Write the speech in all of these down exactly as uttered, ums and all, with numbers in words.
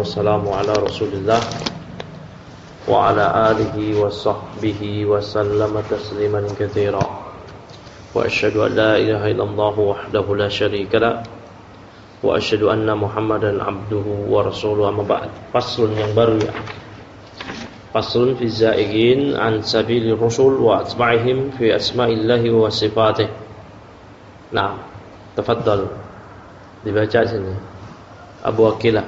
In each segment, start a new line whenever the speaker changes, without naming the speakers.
wassalamu ala Rasulillah wa ala alihi wa sahbihi wa sallama tasliman katsira. Wa asyhadu an la ilaha illallah wahdahu la syarika lah wa asyhadu anna Muhammadan abduhu wa rasuluhu, amma ba'd. Faslun yang baru ya. Faslun fi zaigin an sabilir rusul wa atba'ihim fi asma'illahi wa sifatih. Nah, tafadhal dibaca sini Abu Aqilah.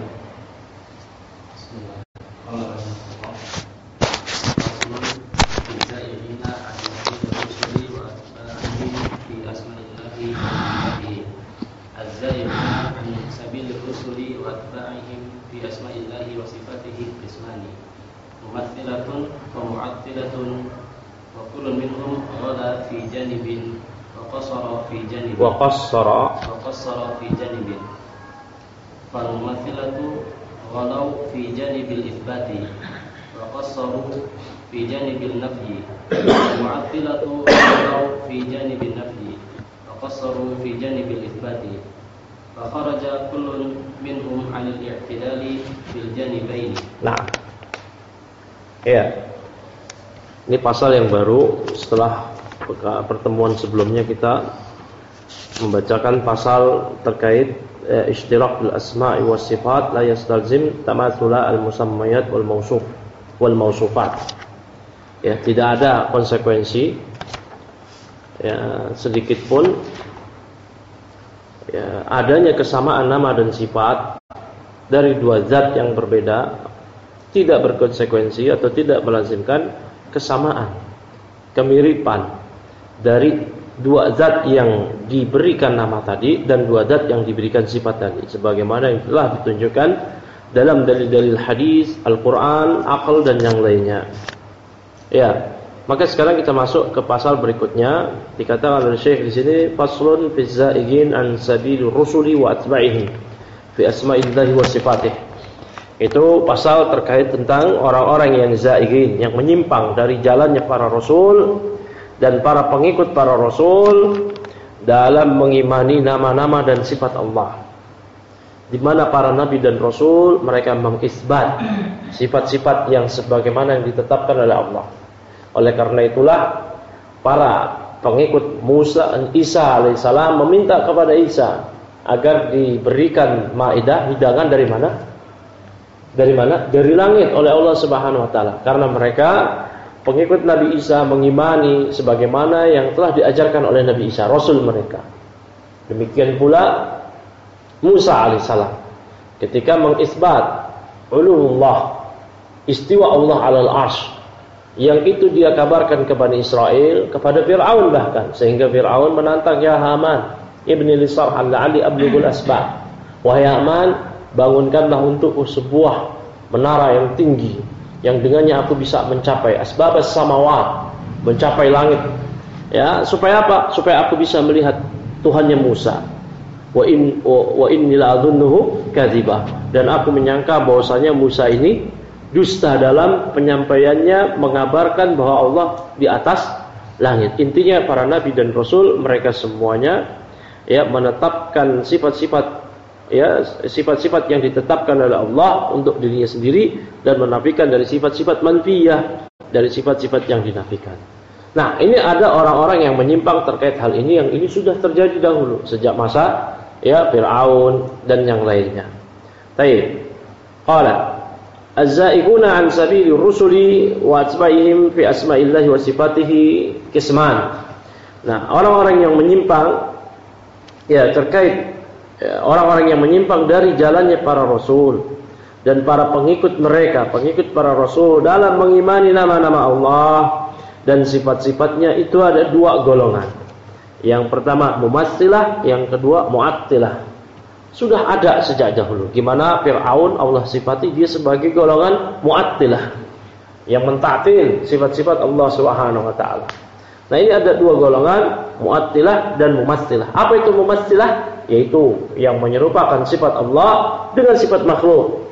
Mumathilatun wa mu'attilatun wa kullun minhum ghala fi janibin wa qassara fi janibin
wa qassara
wa qassara fi janibin. Fal mumathilatu ghalau fi janibil itsbati wa qassaru fi janibil nafyi. Wal mu'attilatu ghalau fi janibin nafyi wa qassaru fi janibil itsbati. Fa kharaja kullun minhum 'anil i'tidali bil janibaini.
Nah, ya, ini pasal yang baru setelah pertemuan sebelumnya kita membacakan pasal terkait eh, ishtirak bil asma'i was sifat la yastalzim tamatsula al musammayat wal mausuf wal mausufat. Ya, tidak ada konsekuensi ya sedikit pun ya adanya kesamaan nama dan sifat dari dua zat yang berbeda tidak berkonsekuensi atau tidak melazimkan kesamaan, kemiripan dari dua zat yang diberikan nama tadi dan dua zat yang diberikan sifat tadi, sebagaimana yang telah ditunjukkan dalam dalil-dalil hadis, Al-Quran, akal dan yang lainnya. Ya, maka sekarang kita masuk ke pasal berikutnya. Dikatakan oleh Syekh di sini, faslun fi zaigin an sabilir rusuli wa atba'ihim fi asma'illahi wa sifatih. Itu pasal terkait tentang orang-orang yang zaigin, yang menyimpang dari jalannya para rasul dan para pengikut para rasul dalam mengimani nama-nama dan sifat Allah. Di mana para nabi dan rasul mereka mengisbat sifat-sifat yang sebagaimana yang ditetapkan oleh Allah. Oleh karena itulah para pengikut Musa Isa alaihissalam meminta kepada Isa agar diberikan maidah, hidangan dari mana? Dari mana? Dari langit oleh Allah Subhanahu wa taala. Karena mereka pengikut Nabi Isa mengimani sebagaimana yang telah diajarkan oleh Nabi Isa, rasul mereka. Demikian pula Musa alaihissalam ketika mengisbat uluwullah, istiwa Allah 'alal arsy, yang itu dia kabarkan kepada Bani Israel, kepada Fir'aun bahkan, sehingga Fir'aun menantang, ya Haman ibni li sarhan la'ali ablughul asbab. Wahai Haman, bangunkanlah untukku sebuah menara yang tinggi yang dengannya aku bisa mencapai asbabas samawat, mencapai langit. Ya, supaya apa? Supaya aku bisa melihat Tuhannya Musa. Wa in wa inni la'adhunnuhu kadzibah. Dan aku menyangka bahwasanya Musa ini dusta dalam penyampaiannya mengabarkan bahwa Allah di atas langit. Intinya para nabi dan rasul mereka semuanya ya menetapkan sifat-sifat ya sifat-sifat yang ditetapkan oleh Allah untuk dirinya sendiri dan menafikan dari sifat-sifat manfiyah, dari sifat-sifat yang dinafikan. Nah, ini ada orang-orang yang menyimpang terkait hal ini, yang ini sudah terjadi dahulu sejak masa ya Fir'aun dan yang lainnya. Baik. Qala az-zaiguna an sabilir rusuli wa atba'ihim fi asma'illahi wa sifatihi qisman. Nah, orang-orang yang menyimpang ya terkait orang-orang yang menyimpang dari jalannya para rasul dan para pengikut mereka, pengikut para rasul dalam mengimani nama-nama Allah dan sifat-sifatnya, itu ada dua golongan. Yang pertama mumatsilah, yang kedua mu'attilah. Sudah ada sejak dahulu. Gimana Fir'aun Allah sifati dia sebagai golongan mu'attilah yang mentaktil sifat-sifat Allah Subhanahu wa taala. Nah, ini ada dua golongan, mu'attilah dan mumatsilah. Apa itu mumatsilah? Yaitu yang menyerupakan sifat Allah dengan sifat makhluk.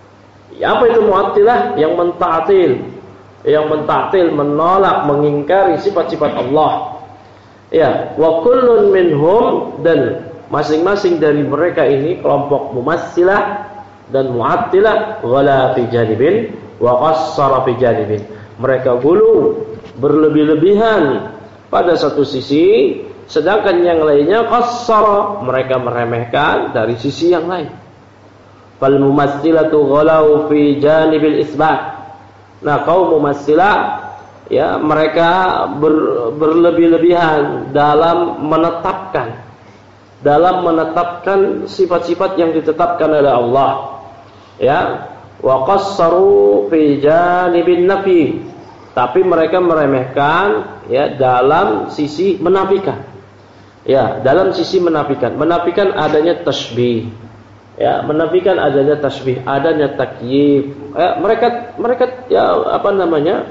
Apa itu mu'attilah? Yang mentaktil, yang mentaktil, menolak, mengingkari sifat-sifat Allah. Ya, wa kullun minhum, dan masing-masing dari mereka ini kelompok mumatsilah dan Mu'attilah ghala fi janibin wa qassara fi janibin. Mereka gulu, berlebih-lebihan pada satu sisi, sedangkan yang lainnya qassara, mereka meremehkan dari sisi yang lain. Fal mumassilatu ghalau fi janibil isbat. Nah, kaum mumassilah ya, mereka ber, berlebih-lebihan dalam menetapkan dalam menetapkan sifat-sifat yang ditetapkan oleh Allah. Ya, wa qassaru fi janibin nafi, tapi mereka meremehkan ya dalam sisi menafikan. Ya, dalam sisi menafikan, menafikan adanya tasbih. Ya, menafikan adanya tasbih, adanya takyif. Ya, mereka mereka ya apa namanya?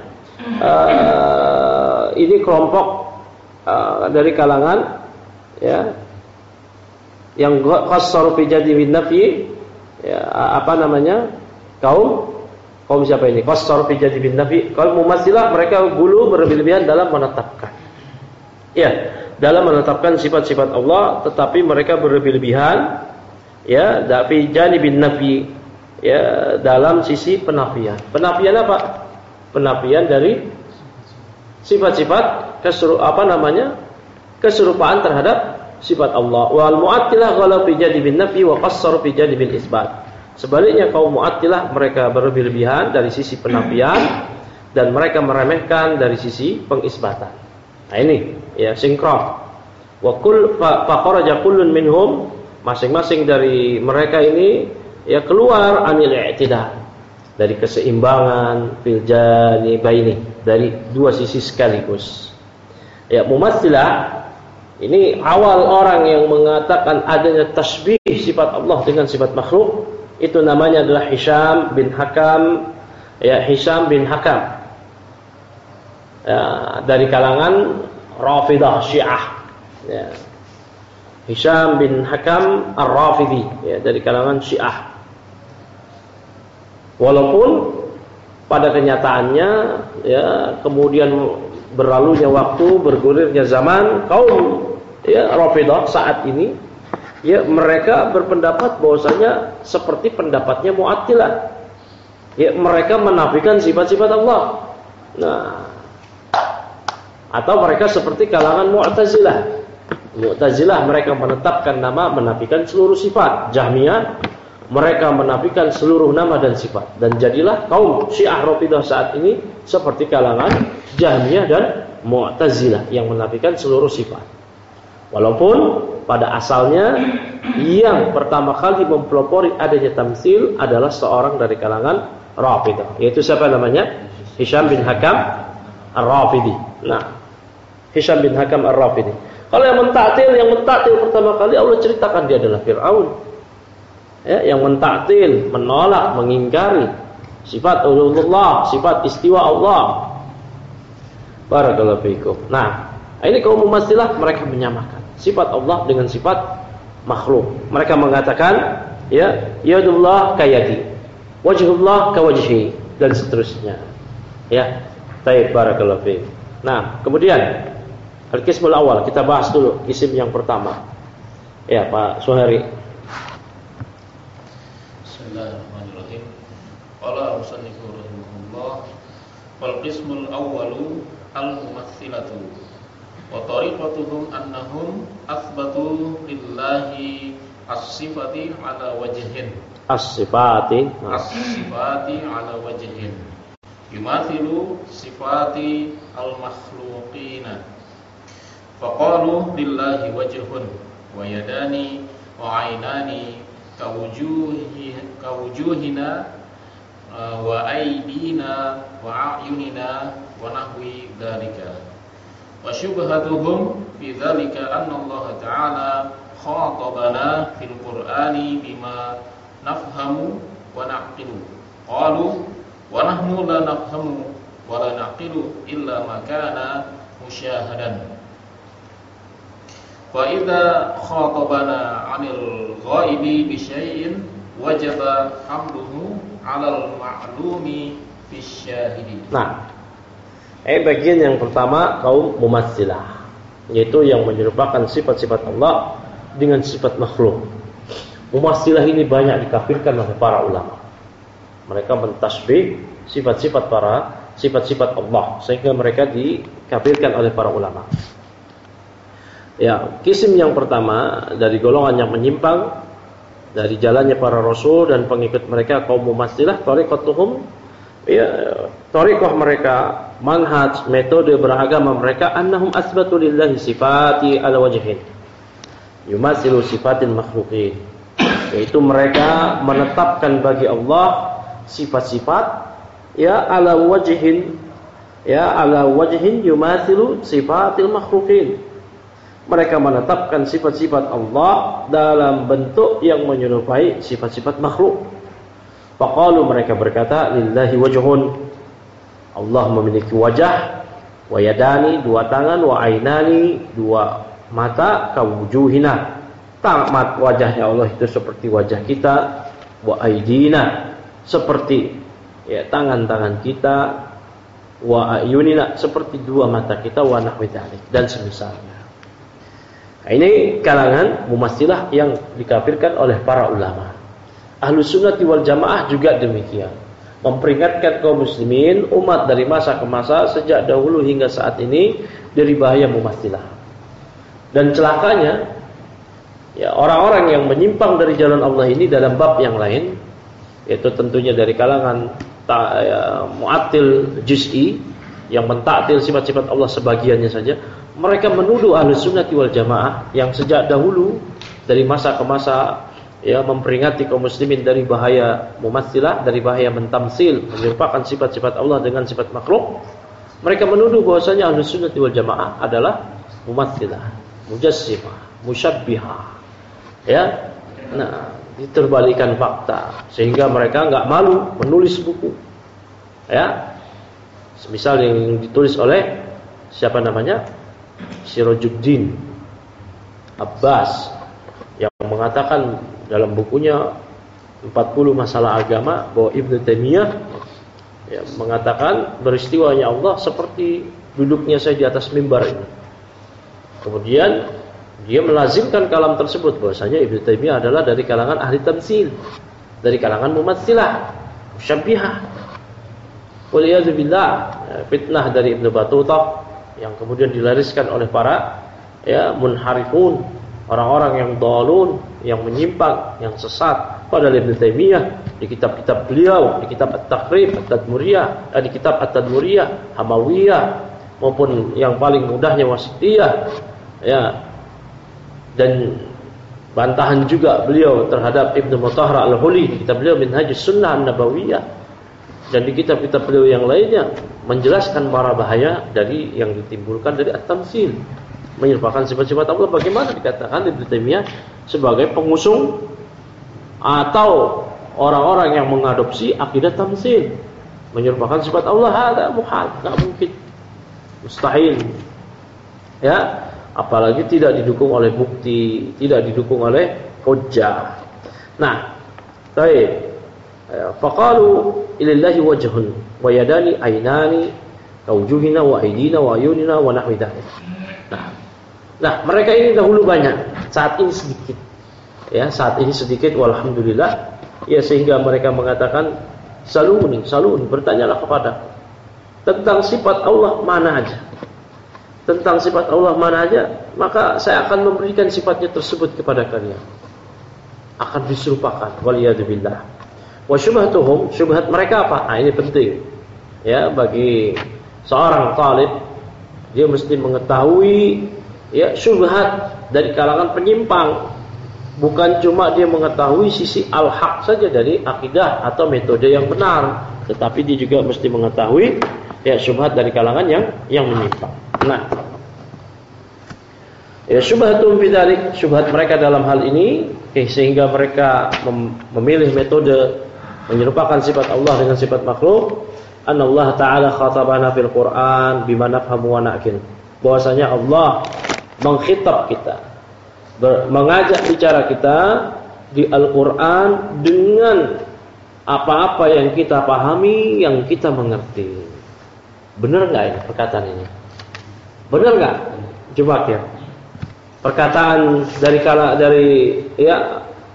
Uh, ini kelompok uh, dari kalangan ya yang qassaru fi janibin nafi, ya apa namanya? Kaum kaum siapa ini? Qassar fi janibin nafi. Kaum mumassilah mereka gulu berlebihan dalam menetapkan. Ya, dalam menetapkan sifat-sifat Allah, tetapi mereka berlebihan ya fi janibin nafi, ya dalam sisi penafian. Penafian apa? Penafian dari sifat-sifat keseru apa namanya? keserupaan terhadap sifat Allah. Wal mu'attilah ghala fi janibin nafi wa qassar fi janibil isbat. Sebaliknya kaum Mu'attilah mereka berlebih-lebihan dari sisi penafian dan mereka meremehkan dari sisi pengisbatan. Nah ini ya sinkron. Wa kull fa kharaja kullun minhum, masing-masing dari mereka ini ya keluar anil i'tidal, dari keseimbangan fil janibaini, dari dua sisi sekaligus. Ya, mumatsilah ini awal orang yang mengatakan adanya tasbih sifat Allah dengan sifat makhluk. Itu namanya adalah Hisham bin Hakam, ya Hisham bin Hakam, ya, dari kalangan Rafidah Syiah, ya. Hisham bin Hakam Ar-Rafidhi, ya, dari kalangan Syiah. Walaupun pada kenyataannya, ya kemudian berlalunya waktu, bergulirnya zaman, kaum ya Rafidah saat ini, ya mereka berpendapat bahwasanya seperti pendapatnya Mu'attilah. Ya, mereka menafikan sifat-sifat Allah. Nah, atau mereka seperti kalangan Mu'tazilah. Mu'tazilah mereka menetapkan nama, menafikan seluruh sifat. Jahmiyah mereka menafikan seluruh nama dan sifat. Dan jadilah kaum Syiah Rafidah saat ini seperti kalangan Jahmiyah dan Mu'tazilah yang menafikan seluruh sifat. Walaupun pada asalnya yang pertama kali mempelopori adanya tamtsil adalah seorang dari kalangan Rafidah, yaitu siapa namanya? Hisham bin Hakam Ar-Rafidhi. Nah, Hisham bin Hakam Ar-Rafidhi. Kalau yang mentaktil, yang mentaktil pertama kali Allah ceritakan dia adalah Fir'aun. Ya, yang mentaktil, menolak, mengingkari sifat uluhullah, sifat istiwa Allah. Barakallahu fiikum. Nah, ini kaum mumatsilah mereka menyamakan sifat Allah dengan sifat makhluk. Mereka mengatakan ya yadullah kayadi, wajhullah kawajhi, dan seterusnya. Ya, baik, barakallahu fiik. Nah, kemudian al-qismul awal, kita bahas dulu isim yang pertama. Ya, Pak Suhari.
Bismillahirrahmanirrahim. Qala al-musannifu rahimahullah, wal qismul awwalu al-mumatsilatu wa tariqatuhum annahum athbatu lillahi as-sifati ala wajhin
as-sifati
as-sifati ala wajhin yumathilu sifati al-makhluqina faqalu lillahi wajhun wa yadani wa aynani kawujuhi kawujuhina wa aydina wa a'yunina wa nahwi dzalika. Wa syubhatuhum fi dzalika anna Allah Ta'ala khatabana fil Qur'ani bima nafhamu wa naqilu. Qalu wa nahnu la nafhamu wa la naqilu illa ma kana musyahadan. Fa idza khatabana 'anil ghaibi bi syai'in wajaba hamluhu 'alal ma'lumi fi syahidi.
Nah, Eh bagian yang pertama kaum mumatsilah, yaitu yang menyerupakan sifat-sifat Allah dengan sifat makhluk. Mumatsilah ini banyak dikafirkan oleh para ulama. Mereka mentasbih sifat-sifat para sifat-sifat Allah sehingga mereka dikafirkan oleh para ulama. Ya, kisim yang pertama dari golongan yang menyimpang dari jalannya para rasul dan pengikut mereka kaum Mumatsilah, thariqatuhum, ya, thariqah mereka, manhaj, metode beragama mereka, annahum asbatu lillahi sifati ala wajhin yumatsilu sifatil makhluqin, yaitu mereka menetapkan bagi Allah sifat-sifat ya ala wajhin ya ala wajhin yumatsilu sifatil makhluqin. Mereka menetapkan sifat-sifat Allah dalam bentuk yang menyerupai sifat-sifat makhluk. Faqalu, mereka berkata, lillahi wajhun, Allah memiliki wajah, wa yadani, dua tangan, wa ainani, dua mata, kawujuhina, tamat wajahnya Allah itu seperti wajah kita, wa aidina, seperti ya tangan-tangan kita, wa ayunina, seperti dua mata kita, wa nahwi dzalik, dan semisalnya. Nah, ini kalangan Mumatsilah yang dikafirkan oleh para ulama. Ahlus Sunnati wal Jamaah juga demikian, memperingatkan kaum muslimin umat dari masa ke masa sejak dahulu hingga saat ini dari bahaya Mumatsilah. Dan celakanya ya orang-orang yang menyimpang dari jalan Allah ini dalam bab yang lain, yaitu tentunya dari kalangan ta, ya, mu'attil juz'i yang mentaktil sifat-sifat Allah sebagiannya saja. Mereka menuduh Ahlus Sunnati wal Jamaah yang sejak dahulu dari masa ke masa ya memperingati kaum muslimin dari bahaya Mumatsilah, dari bahaya mentamsil, menyerupakan sifat-sifat Allah dengan sifat makhluk. Mereka menuduh bahwasanya Ahlus Sunnati wal Jamaah adalah Mumatsilah, Mujassimah, Musyabbihah. Ya. Nah, diterbalikan fakta sehingga mereka enggak malu menulis buku. Ya. Semisal yang ditulis oleh siapa namanya? Sirajuddin Abbas yang mengatakan dalam bukunya empat puluh masalah agama bahwa Ibnu Taimiyah ya, mengatakan beristiwanya Allah seperti duduknya saya di atas mimbar ini. Kemudian dia melazimkan kalam tersebut bahwasanya Ibnu Taimiyah adalah dari kalangan ahli tamtsil, dari kalangan Mumatsilah, Musyabbihah. Waliyadzubillah, fitnah dari Ibnu Battutah yang kemudian dilariskan oleh para ya munharifun, orang-orang yang dhalun, yang menyimpang, yang sesat. Padahal Ibnu Taimiyah di kitab-kitab beliau, di kitab At-Taqrib, At-Tadmuriyah, di kitab At-Tadmuriyah, Hamawiyah, maupun yang paling mudahnya Wasithiyah, ya, dan bantahan juga beliau terhadap Ibnu Mutahhar Al-Huli di kitab beliau Minhajus Sunnah An-Nabawiyah, dan di kitab-kitab beliau yang lainnya menjelaskan para bahaya dari yang ditimbulkan dari at-tamtsil, menyerupakan sifat-sifat Allah. Bagaimana dikatakan Ibnu Taimiyah sebagai pengusung atau orang-orang yang mengadopsi akidah tamtsil, menyerupakan sifat Allah? Ada muhal, enggak mungkin, mustahil. Ya, apalagi tidak didukung oleh bukti, tidak didukung oleh hujjah. Nah, baik. Faqalu ilallahi wajhun wa yadani ainani kaujuhina wa aidina wa ayunina wa nahwi dzalik. Nah, nah mereka ini dahulu banyak, saat ini sedikit. Ya, saat ini sedikit walhamdulillah. Ya, sehingga mereka mengatakan saluni, saluni, bertanyalah kepada tentang sifat Allah mana aja. Tentang sifat Allah mana aja, maka saya akan memberikan sifatnya tersebut kepada kalian. Akan diserupakan, waliyadzubillah. Wa syubhatuhum, syubhat mereka apa? Nah, ini penting ya bagi seorang talib, dia mesti mengetahui ya syubhat dari kalangan penyimpang. Bukan cuma dia mengetahui sisi al-haq saja dari akidah atau metode yang benar, tetapi dia juga mesti mengetahui ya syubhat dari kalangan yang yang menyimpang. Nah, ya syubhatum bidzalik, syubhat mereka dalam hal ini eh, sehingga mereka mem- memilih metode menyerupakan sifat Allah dengan sifat makhluk. Anallah ta'ala khatabana fil Qur'an bima nafhamu wa na'qil. Bahwasanya Allah mengkhitab kita, ber- mengajak bicara kita di Al-Qur'an dengan apa-apa yang kita pahami, yang kita mengerti. Benar enggak ini perkataan ini? Benar enggak? Coba ya. Perkataan dari kala dari ya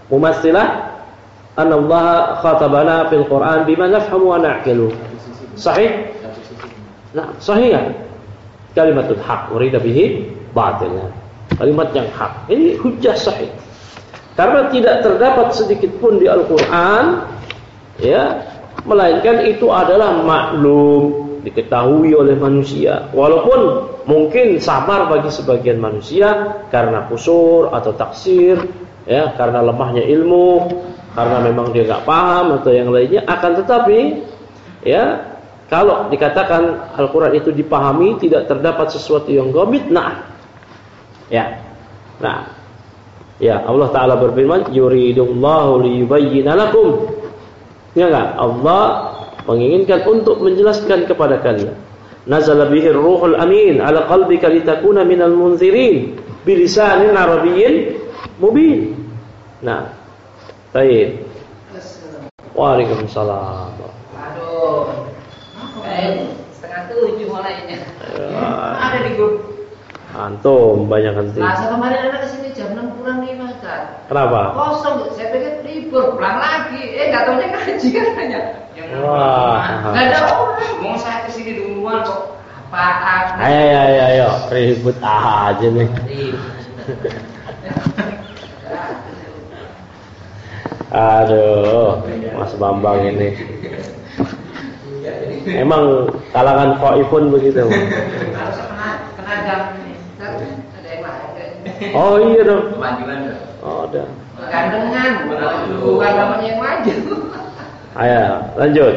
mumatsilah anna Allah khatabana fil Quran bima nafhamu wa na'qilu. Sahih? Nah, sahih kan? Kalimatul haq urida bihi batil. Kalimat yang hak. Ini hujjah sahih. Karena tidak terdapat sedikit pun di Al-Qur'an ya, melainkan itu adalah maklum, diketahui oleh manusia. Walaupun mungkin samar bagi sebagian manusia karena kusur atau taksir, ya, karena lemahnya ilmu, karena memang dia nggak paham atau yang lainnya. Akan tetapi, ya, kalau dikatakan Al-Quran itu dipahami, tidak terdapat sesuatu yang ghamid, nah, ya, nah, ya, Allah Taala berfirman, yuridullahu liyubayyina lakum. Ya enggak? Allah menginginkan untuk menjelaskan kepada kalian. Nazala bihir ruhul amin ala qalbika litakuna minal munzirin bilisanin arabiyyin mubin. Nah, baik. Waalaikumsalam.
Aduh. Eh, setengah tujuh mulainya. Ada di grup.
Antum banyak henti.
Masa kemarin anak kesini jam enam kurang lima kan.
Kenapa?
Kosong, saya pikir libur, pulang lagi. Eh, nggak taunya ngaji katanya.
Wah.
Nggak ada orang. Mau saya kesini duluan kok. Apaan?
Ayo, ayo, ayo, ayo. Ribut aja nih. Aduh, Mas Bambang ini. Emang kalangan qaifun begitu.
Harus kena kena jam ini. Ada yang lain.
Oh iya dong.
Kemanjuan dong.
Oh ada.
Gandengan. Bukan namanya yang maju.
Ayo, lanjut.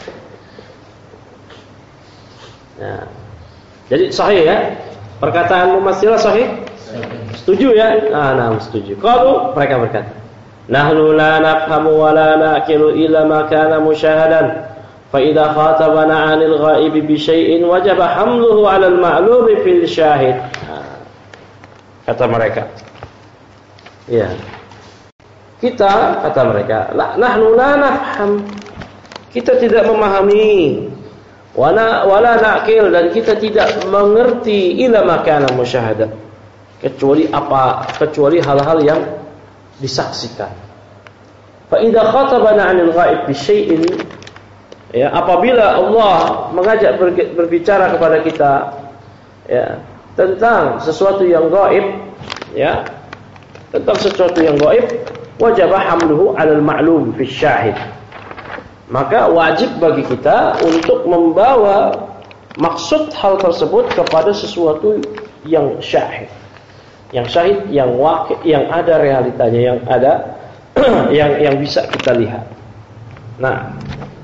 Ya. Jadi sahih ya. Perkataan mumatsilah sahih? Setuju ya? Ah, nah, setuju. Kalau mereka berkata, "Nahnu la nafhamu wa la naqilu illa ma kana musyahadan." Fa idza khatabana 'anil ghaibi bi syai'in wajaba hamluhu 'alal ma'lumi fil syahid. Kata mereka. Ya. Kita, kata mereka, la nahnu la nafham. Kita tidak memahami. Wala wala naqil, dan kita tidak mengerti illa ma kana musyahadah. Kecuali apa? Kecuali hal-hal yang disaksikan. Fa idza khatabana 'anil ghaib bi syai'in, ya, apabila Allah mengajak berbicara kepada kita, ya, tentang sesuatu yang gaib, ya, tentang sesuatu yang gaib, wajib hamluhu 'alal ma'lum fi syahid. Maka wajib bagi kita untuk membawa maksud hal tersebut kepada sesuatu yang syahid. Yang syahid, yang waqi', yang ada realitanya, yang ada yang yang bisa kita lihat. Nah,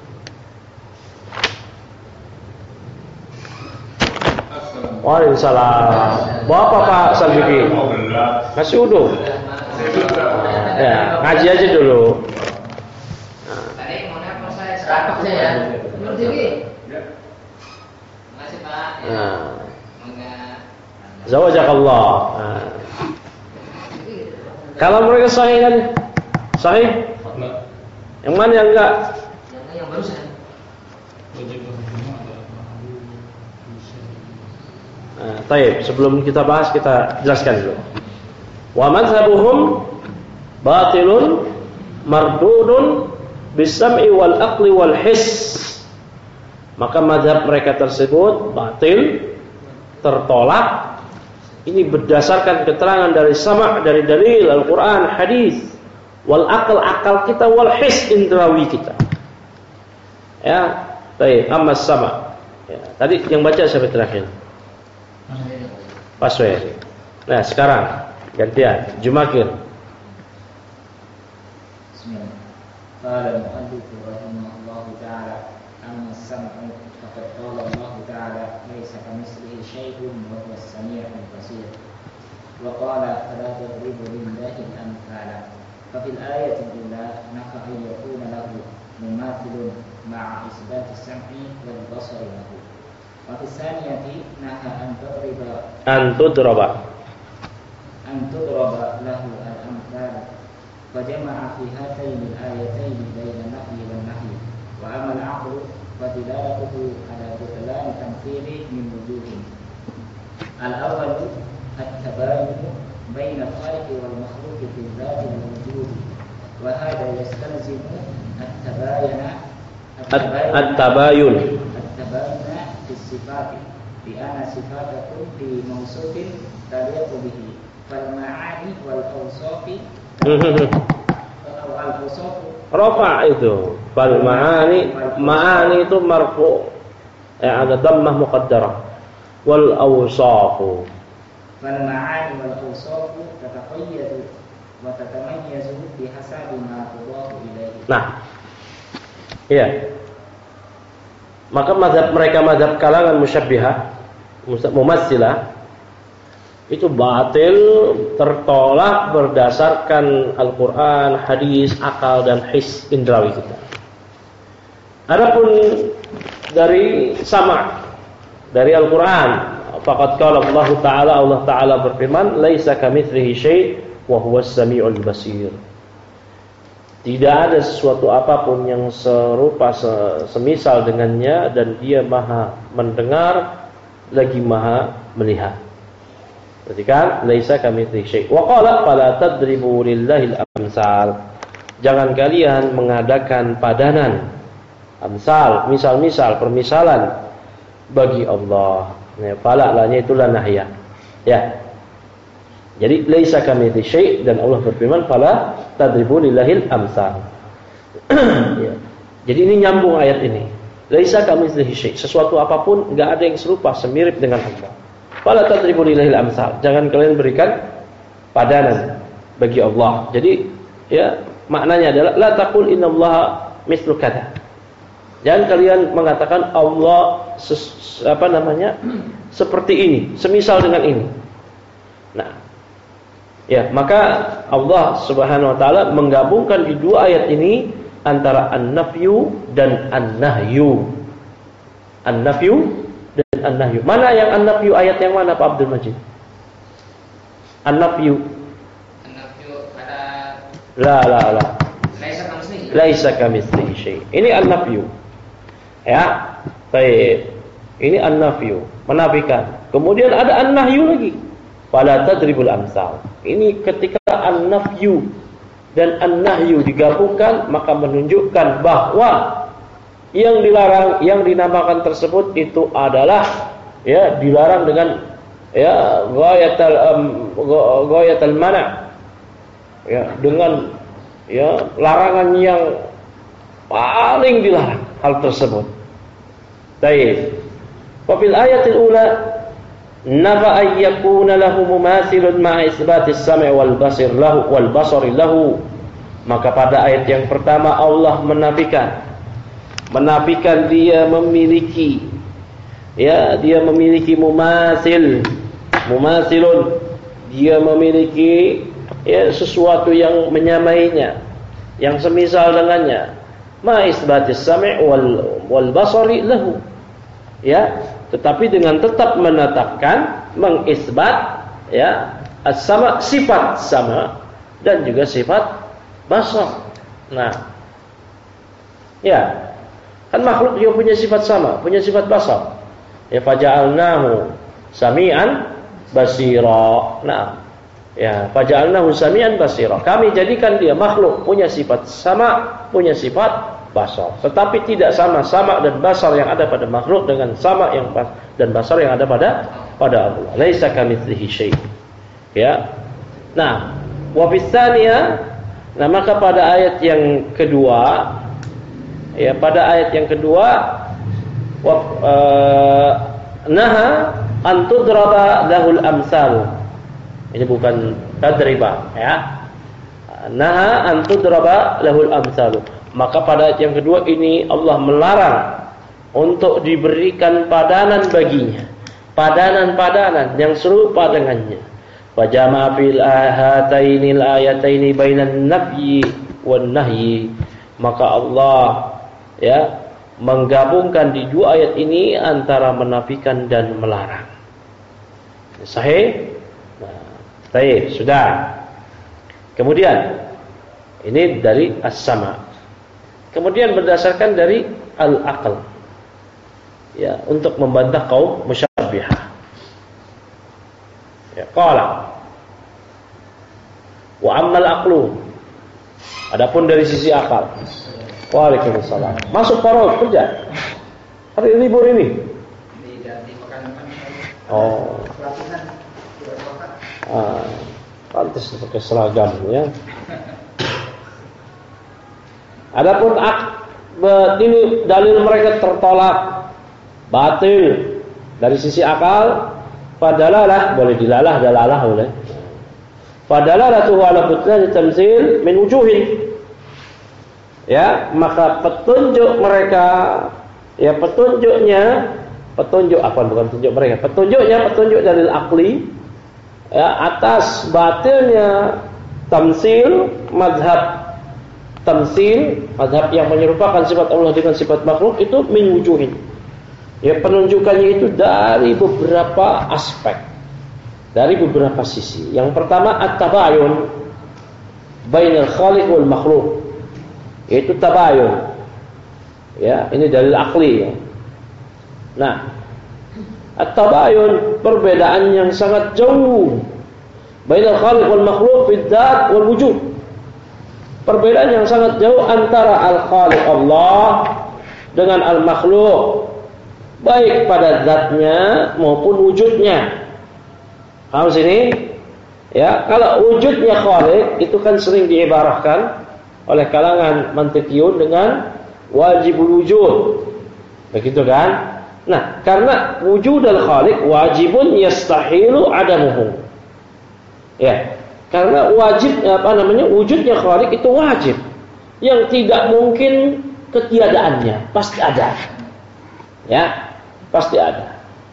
Waalaikumsalam. Bawa apa Pak Salbidi? Masih uduk. Ya, ngaji aja dulu.
Tadi mau apa saya serapaknya ya? Berdiri. Makasih Pak.
Nah. Zawajakallah. Nah. Kalau mereka sahih kan? Sahih? Yang mana yang enggak?
Yang yang barusan.
Nah, taib, sebelum kita bahas kita jelaskan dulu. Wa madhhabuhum batilun mardudun bisam'i wal aqli wal his. Maka mazhab mereka tersebut batil, tertolak. Ini berdasarkan keterangan dari sama', dari dalil Al-Qur'an, hadis, wal aql, akal kita, wal his, indrawi kita. Ya, taib, amma sama'. Ya, tadi yang baca siapa terakhir? Paswe. Nah, sekarang gantian Jumakir.
Bismillah. Qala al-mu'allif rahimahullahu ta'ala amma as-sam'u faqad qala Allah ta'ala laysa kamitslihi shay'un wa huwa as-sami'ul basir. Wa qala fala tadribu lillahi al-amthala. Fa fil ayati illa nafa an yakuna lahu mumathilun ma'a isbat as-sam'i wal basari lahu. Wa fi tsaniyati naha an tadriba
an tudraba
an tudraba lahu al-amthal. Fajama'a fi hataini al-ayataini baina nafyi wan nahyi. Wa amma al-'aqlu fadilalatuhu ala butlan tamthili min wujuhin. Al-awwalu at-tabayun baina al-khaliqi wal makhluqi fi dhati wal wujudi. wa hadha yastalzimu at-tabayana
at-tabayun
at-tabayuna fi sifati bi anna sifatakum fi mawsufin taliqu bihi fal ma'ani wal awsafi wal awsafu
rafa itu fal ma'ani ma'ani itu marfu ya ada dhammah muqaddarah wal awsafu
fal ma'ani wal awsafu tataqayyadu wa tatamayyazu bi hasabi ma tudafu ilaihi. Nah, iya. Maka mazhab mereka mazhab kalangan musyabbihah, mumatsilah itu batil, tertolak berdasarkan Al-Qur'an, hadis, akal dan his indrawi kita. Adapun dari sama dari Al-Qur'an, faqad qala Allah Ta'ala Allah Ta'ala berfirman, "Laisa kamitslihi syai' wa huwas samiul basir." Tidak ada sesuatu apapun yang serupa semisal dengannya dan dia maha mendengar lagi maha melihat. Berarti kan laisa kamitslihi syai'. Wa qala fala tadribu lillahil amsal. Jangan kalian mengadakan padanan amsal, misal-misal, permisalan bagi Allah. Ya, fala lanya itulah nahya. Ya. Jadi laisa kamitslihi syai' dan Allah berfirman fala tadribu lillahil amsal. Ya. Jadi ini nyambung ayat ini. Laisa kamitslihi syai', sesuatu apapun enggak ada yang serupa semirip dengan Allah. Fala tadribu lillahil amsal. Jangan kalian berikan padanan bagi Allah. Jadi ya maknanya adalah la taqul innallaha mithlu kada. Jangan kalian mengatakan Allah ses, apa namanya seperti ini, semisal dengan ini. Nah, ya, maka Allah Subhanahu wa taala menggabungkan di dua ayat ini antara an-nafyu dan an-nahyu. An-nafyu dan an-nahyu. Mana yang an-nafyu ayat yang mana Pak Abdul Majid? An-nafyu.
An-nafyu pada
La la la.
laisa kamitslihi.
Laisa kamitslihi syai'. Ini an-nafyu. Ya. Baik. Ini an-nafyu, menafikan. Kemudian ada an-nahyu lagi. Fala tadribul amsal. Ini ketika an-nafyu dan an-nahyu digabungkan maka menunjukkan bahwa yang dilarang, yang dinamakan tersebut itu adalah ya dilarang dengan ya ghayatul um, ghayatul mana'. Ya, dengan ya larangan yang paling dilarang hal tersebut. Baik. Wa fil ayatil ula nafa ay yakuna lahu mumathilun ma'a isbatis sam' wal basir lahu wal basari lahu. Maka pada ayat yang pertama Allah menafikan menafikan dia memiliki ya dia memiliki mumathil mumathilun dia memiliki ya sesuatu yang menyamainya yang semisal dengannya ma'a isbatis sam' wal wal basari lahu ya tetapi dengan tetap menetapkan mengisbat ya as-sama sifat sama dan juga sifat basar. Nah, ya kan makhluk juga punya sifat sama, punya sifat basar. Ya faja'alnahu sami'an basira. Nah, ya faja'alnahu sami'an basira. Kami jadikan dia makhluk punya sifat sama, punya sifat basar, tetapi tidak sama-sama dan basar yang ada pada makhluk dengan sama yang bas dan basar yang ada pada pada Allah. Laisa kamitslihi syai'. Ya. Nah, wa fitsaniyah, nah maka pada ayat yang kedua ya pada ayat yang kedua wa uh, naha an tudraba lahul amsal. Ini bukan tadriba ya. Naha an tudraba lahul amsal. Maka pada ayat yang kedua ini Allah melarang untuk diberikan padanan baginya, padanan-padanan yang serupa dengannya. Wa jama'a fil ahatainil ayataini bainan nafyi wan nahyi. Maka Allah ya menggabungkan di dua ayat ini antara menafikan dan melarang. Sahih? Nah, sahih, sudah. Kemudian ini dari as-sama'. Kemudian berdasarkan dari al-aql. Ya, untuk membantah kaum musyabbihah. Ya, qala wa ammal aqlu Adapun dari sisi akal. Waalaikumsalam. Masuk parol kerja. Hari libur ini.
Diganti pekan depan.
Oh.
Pelatihan.
Ah, pantas pakai seragam ya. Adapun ak, ini dalil mereka tertolak, batil dari sisi akal. Fadalalah boleh dilalah, dalalah boleh. Fadalalatu ala butlan tamtsil min wujuhin. Ya, maka petunjuk mereka, ya petunjuknya, petunjuk apa bukan petunjuk mereka, petunjuknya petunjuk dalil akli, ya atas batilnya tamtsil mazhab tamtsil, mazhab yang menyerupakan sifat Allah dengan sifat makhluk itu min wujuhin. Ya penunjukannya itu dari beberapa aspek, dari beberapa sisi. Yang pertama at-tabayun bainal khaliq wal makhluk. Yaitu tabayun. Ya, ini dalil akli ya. Nah, at-tabayun perbedaan yang sangat jauh bainal khaliq wal makhluk fi dzat wal wujud. Perbedaan yang sangat jauh antara al-khaliq Allah dengan al-makhluk, baik pada zatnya maupun wujudnya. Paham sini? Ya, kalau wujudnya khaliq itu kan sering diibarahkan oleh kalangan mantiqiyun dengan wajibul wujud. Begitu kan? Nah, karena wujudul khaliq wajibun yastahilu adamuhu. Ya, karena wajib apa namanya? Wujudnya khaliq itu wajib yang tidak mungkin ketiadaannya, pasti ada. Ya, pasti ada.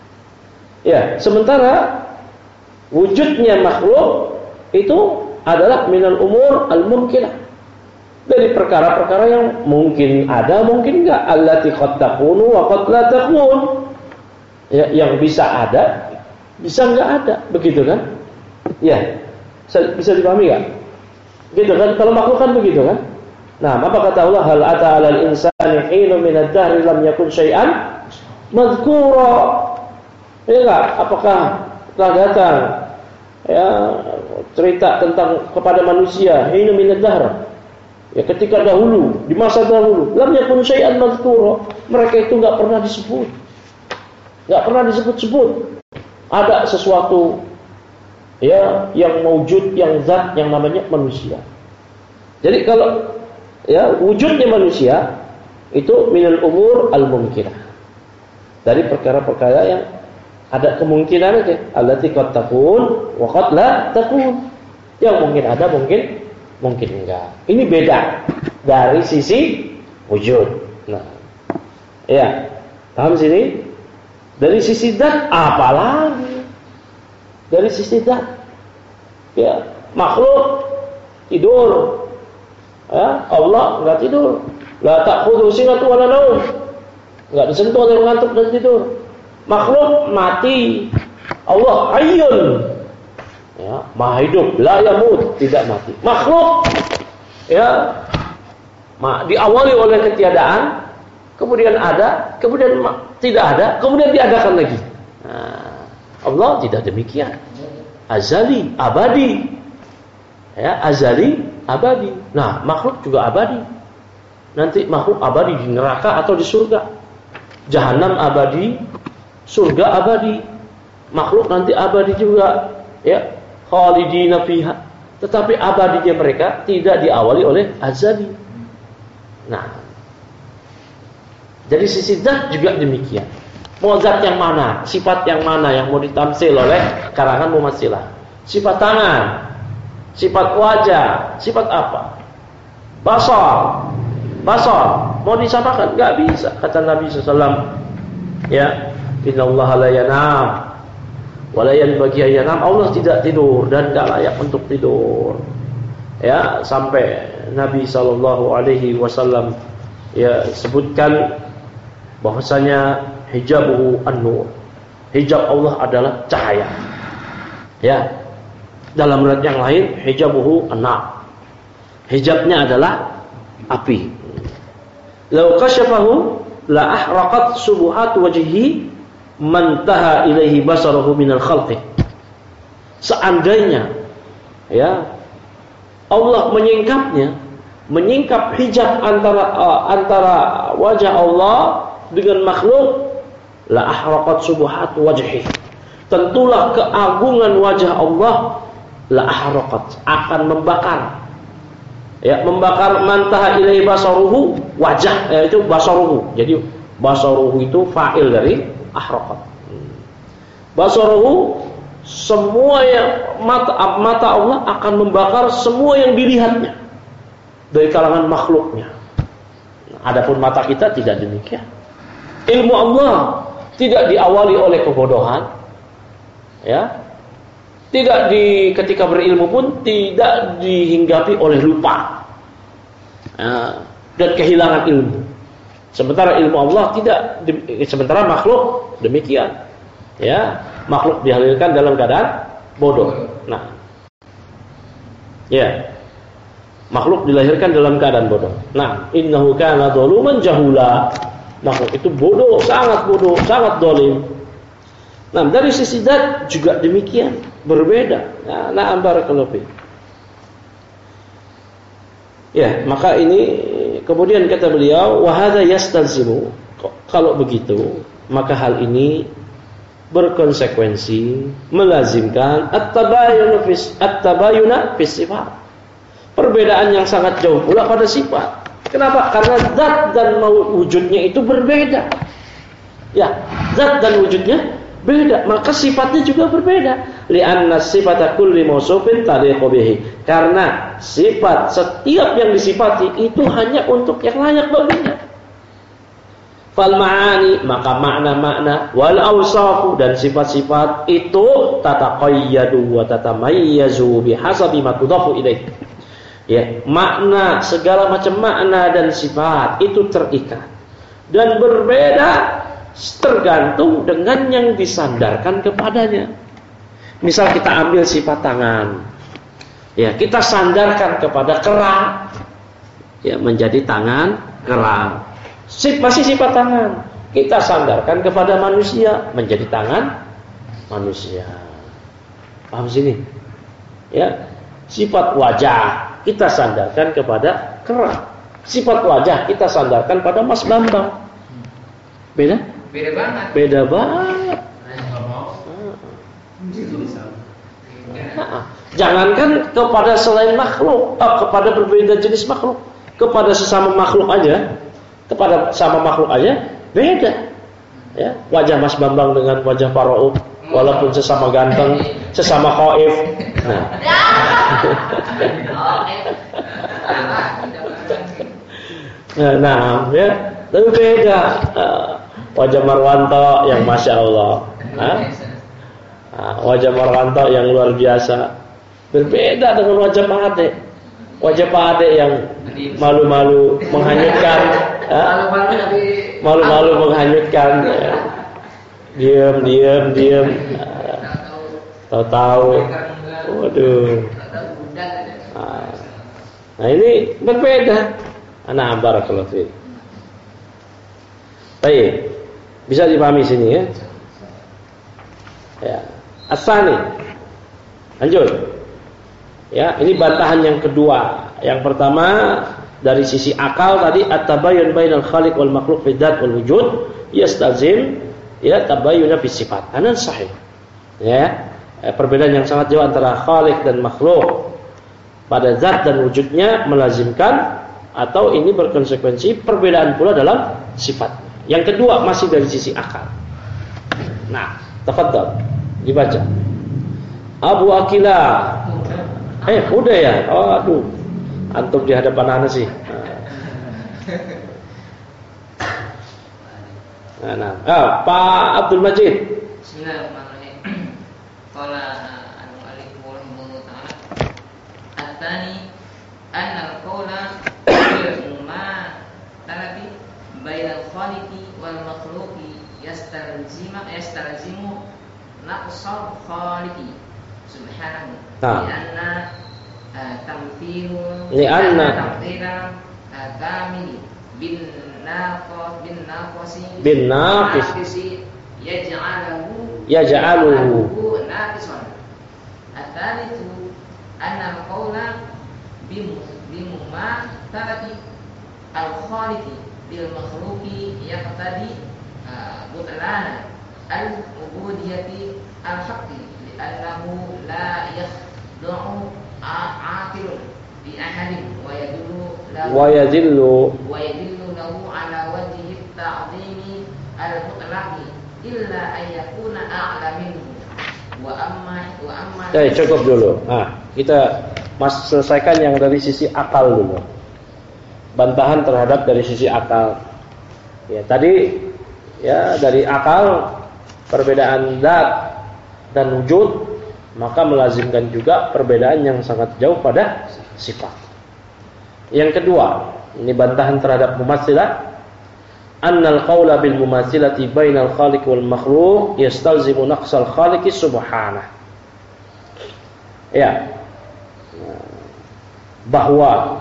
Ya, sementara wujudnya makhluk itu adalah minal umur al-mumkinah. Dari perkara-perkara yang mungkin ada, mungkin enggak. Allati qad takunu wa qad la takun. Ya, yang bisa ada, bisa enggak ada. Begitu kan? Ya. Bisa, bisa dipahami enggak? Gitu kan? Kalau makhluk kan begitu kan? Nah, apa kata Allah? Hal ata 'alal insani hinun min ad-dahri lam yakun syai'an madhkura. Ya enggak? Apakah telah datang ya cerita tentang kepada manusia hinun min ad-dahr? Ya ketika dahulu, di masa dahulu, lam yakun syai'an madhkura, mereka itu enggak pernah disebut. Enggak pernah disebut-sebut. Ada sesuatu ya yang wujud, yang zat yang namanya manusia. Jadi kalau ya wujudnya manusia itu minal umur al-mumkinah. Dari perkara-perkara yang ada kemungkinan aja. Allati qad takun wa qad la takun. Yang mungkin ada, mungkin mungkin enggak. Ini beda dari sisi wujud. Nah, ya, paham sini? Dari sisi zat apalagi? Dari sisi zat, ya makhluk tidur, ya Allah enggak tidur. La ta'khudhu sinatun wa la naum. Enggak disentuh oleh ngantuk dan tidur. Makhluk mati. Allah hayyun. Ya, maha hidup, la yamut, tidak mati. Makhluk ya diawali oleh ketiadaan, kemudian ada, kemudian tidak ada, kemudian diadakan lagi. Nah, Allah tidak demikian. Azali, abadi. Ya, azali, abadi. Nah, makhluk juga abadi. Nanti makhluk abadi di neraka atau di surga. Jahanam abadi, surga abadi. Makhluk nanti abadi juga, ya. Khalidina fiha. Tetapi abadinya mereka tidak diawali oleh azali. Nah, dari sisi zat juga demikian. Mau zat yang mana, sifat yang mana yang mau ditamsil oleh karangan mumatsilah? Sifat tangan, sifat wajah, sifat apa? Basar, basar. Mau disamakan? Gak bisa. Kata Nabi shallallahu alaihi wasallam, ya, innallaha la yanam walayan bagi ayanam, Allah tidak tidur dan tidak layak untuk tidur. Ya, sampai Nabi sallallahu alaihi wasallam ya sebutkan bahwasanya hijabuhu an-nur. Hijab Allah adalah cahaya. Ya. Dalam riwayat yang lain hijabuhu an-nar. Hijabnya adalah api. Lau kasyafahu la ahraqat subuhat wajhihi mantaha ilaihi basaruhu minal khalqi. Seandainya ya Allah menyingkapnya, menyingkap hijab antara uh, antara wajah Allah dengan makhluk, la ahraqat subuhat wajhi. Tentulah keagungan wajah Allah la ahraqat, akan membakar. Ya, membakar mantaha ilai basaruhu, wajah, ya, itu basaruhu. Jadi basaruhu itu fa'il dari ahraqat. Basaruhu, semua yang mata mata Allah akan membakar semua yang dilihatnya dari kalangan makhluknya. Adapun mata kita tidak demikian. Ilmu Allah tidak diawali oleh kebodohan, ya. Tidak di ketika berilmu pun tidak dihinggapi oleh lupa, ya, dan kehilangan ilmu. Sementara ilmu Allah tidak, sementara makhluk demikian, ya, makhluk dihadirkan dalam keadaan bodoh. Nah, ya, makhluk dilahirkan dalam keadaan bodoh. Nah, innahu kana zaluman jahula. Makhluk itu bodoh, sangat bodoh, sangat zalim. Nah, dari sisi zat juga demikian, berbeda. Nah, na'am barakallahu fi. Ya, maka ini kemudian kata beliau, wa hadza yastalzimu. Kalau begitu, maka hal ini berkonsekuensi melazimkan at-tabayun fi at-tabayuna fi sifat. Perbedaan yang sangat jauh pula pada sifat. Kenapa? Karena zat dan wujudnya itu berbeda. Ya, zat dan wujudnya beda, maka sifatnya juga berbeda. Li'anna sifata kulli mausufin taliqu bihi. Karena sifat setiap yang disifati itu hanya untuk yang layak baginya. Fal ma'ani, maka makna-makna, wal awsafu, dan sifat-sifat itu tataqayyadu wa tatamayyazu bihasabi ma tudhafu ilaih. Ya, makna, segala macam makna dan sifat itu terikat dan berbeda tergantung dengan yang disandarkan kepadanya. Misal kita ambil sifat tangan, ya, kita sandarkan kepada kera, ya, menjadi tangan kera. Masih sifat tangan, kita sandarkan kepada manusia, menjadi tangan manusia. Paham sini? Ya, sifat wajah kita sandarkan kepada kera. Sifat wajah kita sandarkan pada Mas Bambang. Beda?
Beda banget.
Beda banget. Nah, jangankan kepada selain makhluk, eh, kepada berbeda jenis makhluk, kepada sesama makhluk aja, kepada sama makhluk aja beda. Ya, wajah Mas Bambang dengan wajah Pak Rauf, walaupun sesama ganteng, sesama khaif. Nah. Nah, nah, ya, tapi beda. Uh, wajah Marwanto yang masya Allah, nah, wajah Marwanto yang luar biasa, berbeda dengan wajah Pak Ade. Wajah Pak Ade yang malu-malu menghanyutkan, malu-malu menghanyutkan, ya. Diam, diam, diam, tahu-tahu, waduh. Nah, ini berbeda. Ana barakallahu fiik. Baik. Bisa dipahami sini, ya. Ya. Asani. Lanjut. Ya, ini bantahan yang kedua. Yang pertama dari sisi akal tadi at-tabayyun bainal khaliq wal makhluq fi dzat wal wujud yastalzim ya tabayyuna fi sifat. Anan sahih. Ya. Perbedaan yang sangat jauh antara khaliq dan makhluk pada zat dan wujudnya melazimkan atau ini berkonsekuensi perbedaan pula dalam sifat. Yang kedua masih dari sisi akal. Nah, tafadhal dibaca. Abu Akilah. Eh, udah ya? Oh, aduh. Antum di hadapan ana sih. Nah, nah. Ah, Pak Abdul Majid.
Bismillahirrahmanirrahim. Qala al-mu'allif rahimahullah ta'ala. At-tani anna al-qawla ma talabi bainal khaliqi wal makhluqi yastalzima yastalzimu naqsal khaliqi subhanahu li'anna tamthilu li'anna tamthila kamili bin naqas bin naqasi bin naqisi yaj'aluhu yaj'aluhu naqisan. At-thalithu anna al-qawla bimumatsalati al-khaliqi bil makhluqi yaqtadi butlana al-ubudiyyati al-haqqi li'annahu la yakhdu'u aqilun bi ahadin wa yadullu lahu
wa yadillu
wa yadillu lahu ala wajhi at-ta'zimi al-mutlaqi illa an yakuna a'la minhu wa amma wa amma.
Eh, cukup dulu. Nah, kita mas selesaikan yang dari sisi akal dulu. Bantahan terhadap dari sisi akal. Ya, tadi ya dari akal perbedaan zat dan wujud, maka melazimkan juga perbedaan yang sangat jauh pada sifat. Yang kedua, ini bantahan terhadap mumatsilah. Annal qawla bil mumatsilati bainal khaliq wal makhluq yastalzimu naqsal khaliqi subhanahu. Ya. Bahwa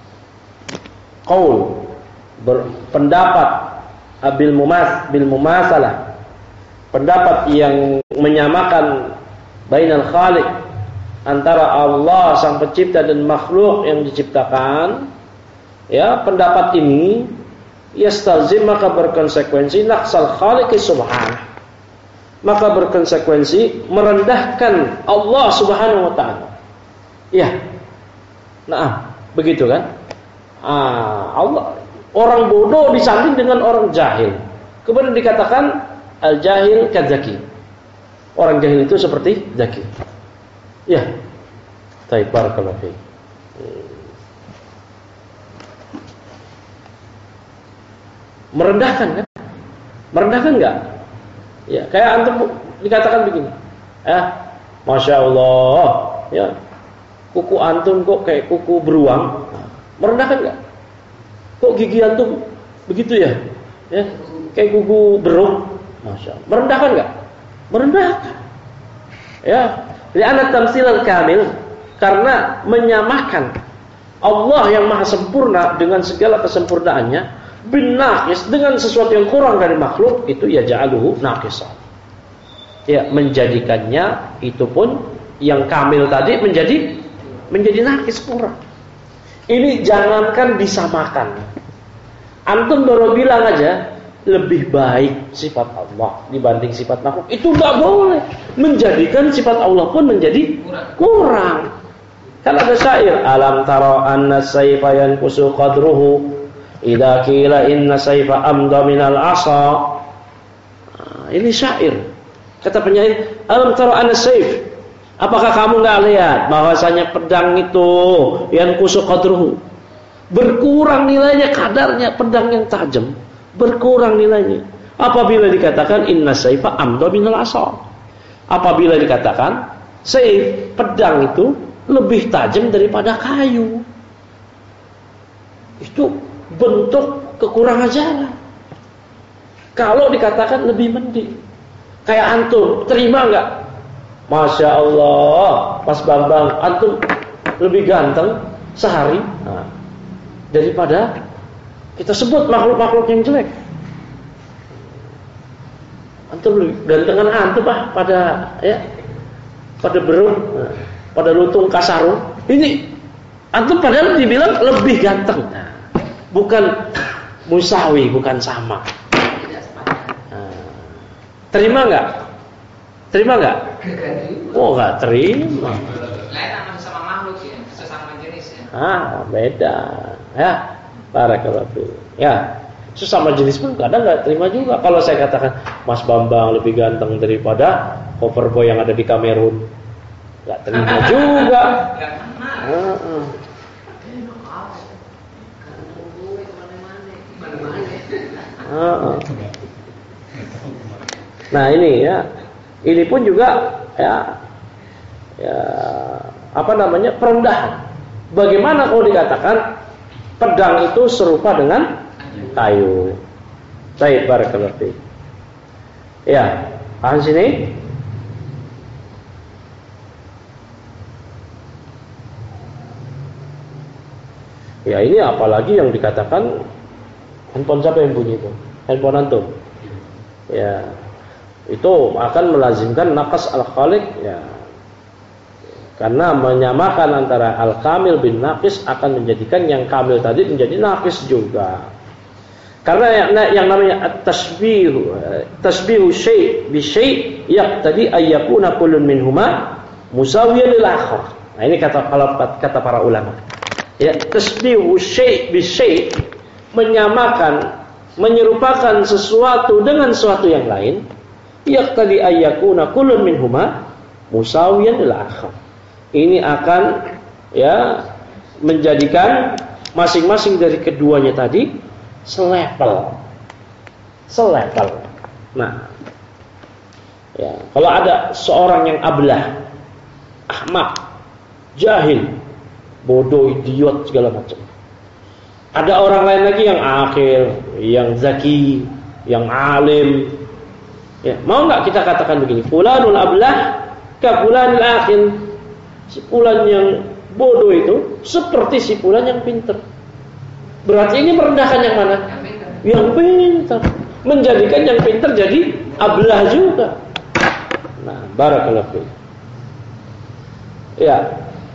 qaul berpendapat bil mumas bil mumasalah, pendapat yang menyamakan bainal khaliq, antara Allah sang pencipta dan makhluk yang diciptakan, ya, pendapat ini yastalzim, maka berkonsekuensi naqsal khaliqi subhanahu, maka berkonsekuensi merendahkan Allah subhanahu wa ta'ala. Ya. Nah, begitu kan? Ah, Allah, orang bodoh disanding dengan orang jahil. Kemudian dikatakan al-jahil kadzaki. Orang jahil itu seperti zaki. Ya. Baik, barakallahu fiik. Merendahkan kan? Merendahkan enggak? Ya, kayak antum dikatakan begini. Eh, Masya Allah, ya. Kuku antum kok kayak kuku beruang. Merendahkan enggak? Kok gigi antum begitu ya? Ya, kayak kuku beruk. Masya Allah. Merendahkan enggak? Merendahkan. Ya, li'anna tamtsilal kamil, karena menyamakan Allah yang maha sempurna dengan segala kesempurnaannya bin naqis, dengan sesuatu yang kurang dari makhluk, itu ya ja'aluhu naqisan. Ya, menjadikannya itu pun yang kamil tadi menjadi menjadi naqis, kurang. Ini jangankan disamakan. Antum baru bilang aja lebih baik sifat Allah dibanding sifat makhluk, itu enggak boleh. Menjadikan sifat Allah pun menjadi kurang. Kan ada syair, alam tara anna sayfa yanqusu qadruhu idza qila inna sayfa amda minal asa. Nah, ini syair. Kata penyair, alam tara anna sayf, apakah kamu enggak lihat bahwasanya pedang itu yang kusuk qadruhu, berkurang nilainya, kadarnya pedang yang tajam berkurang nilainya apabila dikatakan inna sayfa amda minal asa. Apabila dikatakan sayf, pedang itu lebih tajam daripada kayu. Itu bentuk kekurangajaran. Kalau dikatakan lebih mending, kayak antum, terima enggak? Masya Allah, Mas Bambang, antum lebih ganteng sehari nah, daripada kita sebut makhluk-makhluk yang jelek. Antum lebih gantengan antum ah pada ya pada berung, nah, pada lutung kasarung. Ini antum padahal dibilang lebih ganteng. Nah, bukan musawi, bukan sama. Nah, terima enggak? Terima enggak? Oh, enggak terima.
Lain sama makhluk ya, sesama jenis ya.
Ah, beda. Ya, barakallahu fiik. Ya, sesama jenis pun kadang enggak terima juga. Kalau saya katakan Mas Bambang lebih ganteng daripada coverboy yang ada di Kamerun, enggak terima juga. Heeh. Uh, uh. Nah ini ya, ini pun juga ya, ya apa namanya perendahan. Bagaimana kalau dikatakan pedang itu serupa dengan kayu? Baik, barakallahu fiik. Ya, paham sini? Ya ini apalagi yang dikatakan. Handphone siapa yang bunyi itu? Handphone antum. Ya, itu akan melazimkan naqas al-khaliq. Ya, Karena menyamakan antara al-kamil bin naqis akan menjadikan yang kamil tadi menjadi naqis juga. Karena yang, yang namanya at-tashbih, tashbihu syai' bi syai' yaqtadi ay yakuna kullun minhuma musawiyan lil akhar. Nah, ini kata kata para ulama. Ya, tashbihu syai' bi syai' menyamakan, menyerupakan sesuatu dengan sesuatu yang lain, yaqtadi ay yakuna kullun minhuma musawiyan lil akhar. Ini akan ya menjadikan masing-masing dari keduanya tadi selevel, selevel. Nah, ya kalau ada seorang yang ablah, ahmak, jahil, bodoh, idiot segala macam. Ada orang lain lagi yang akil, yang zaki, yang alim. Ya, mau nggak kita katakan begini? Fulanul ablah ka fulanil akil. Si fulan yang bodoh itu seperti si fulan yang pintar. Berarti ini merendahkan yang mana? Yang pintar. Yang pintar. Menjadikan yang pintar jadi ablah juga. Nah, barakallahu fiik. Ya.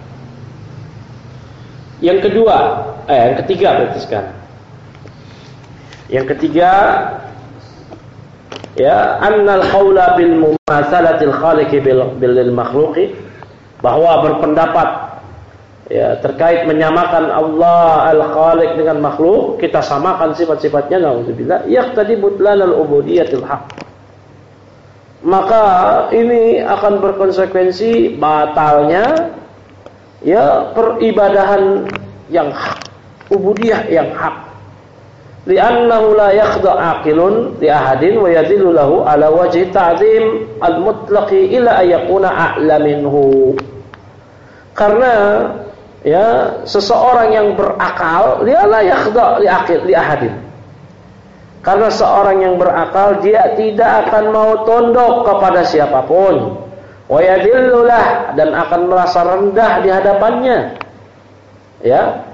Yang kedua, eh yang ketiga berarti sekarang. Yang ketiga, ya, annal qaula bil mumatsalatil khaliqi bil bil makhluqi, bahwa berpendapat ya terkait menyamakan Allah al-Khaliq dengan makhluk, kita samakan sifat-sifatnya, naudzubillah, yaqtadi butlan al-ubudiyatil haq. Maka ini akan berkonsekuensi batalnya ya peribadahan yang hak, ubudiyah yang hak. Li'annahu la yakhda' aqilun li ahadin wa yadillu lahu ala wajhi ta'zim al-mutlaqi ila ayakuna a'la minhu. Karena ya seseorang yang berakal dia la yakhda' li aqil li ahadin. Karena seorang yang berakal dia tidak akan mau tunduk kepada siapapun. Wa yadillu lah, dan akan merasa rendah di hadapannya. Ya.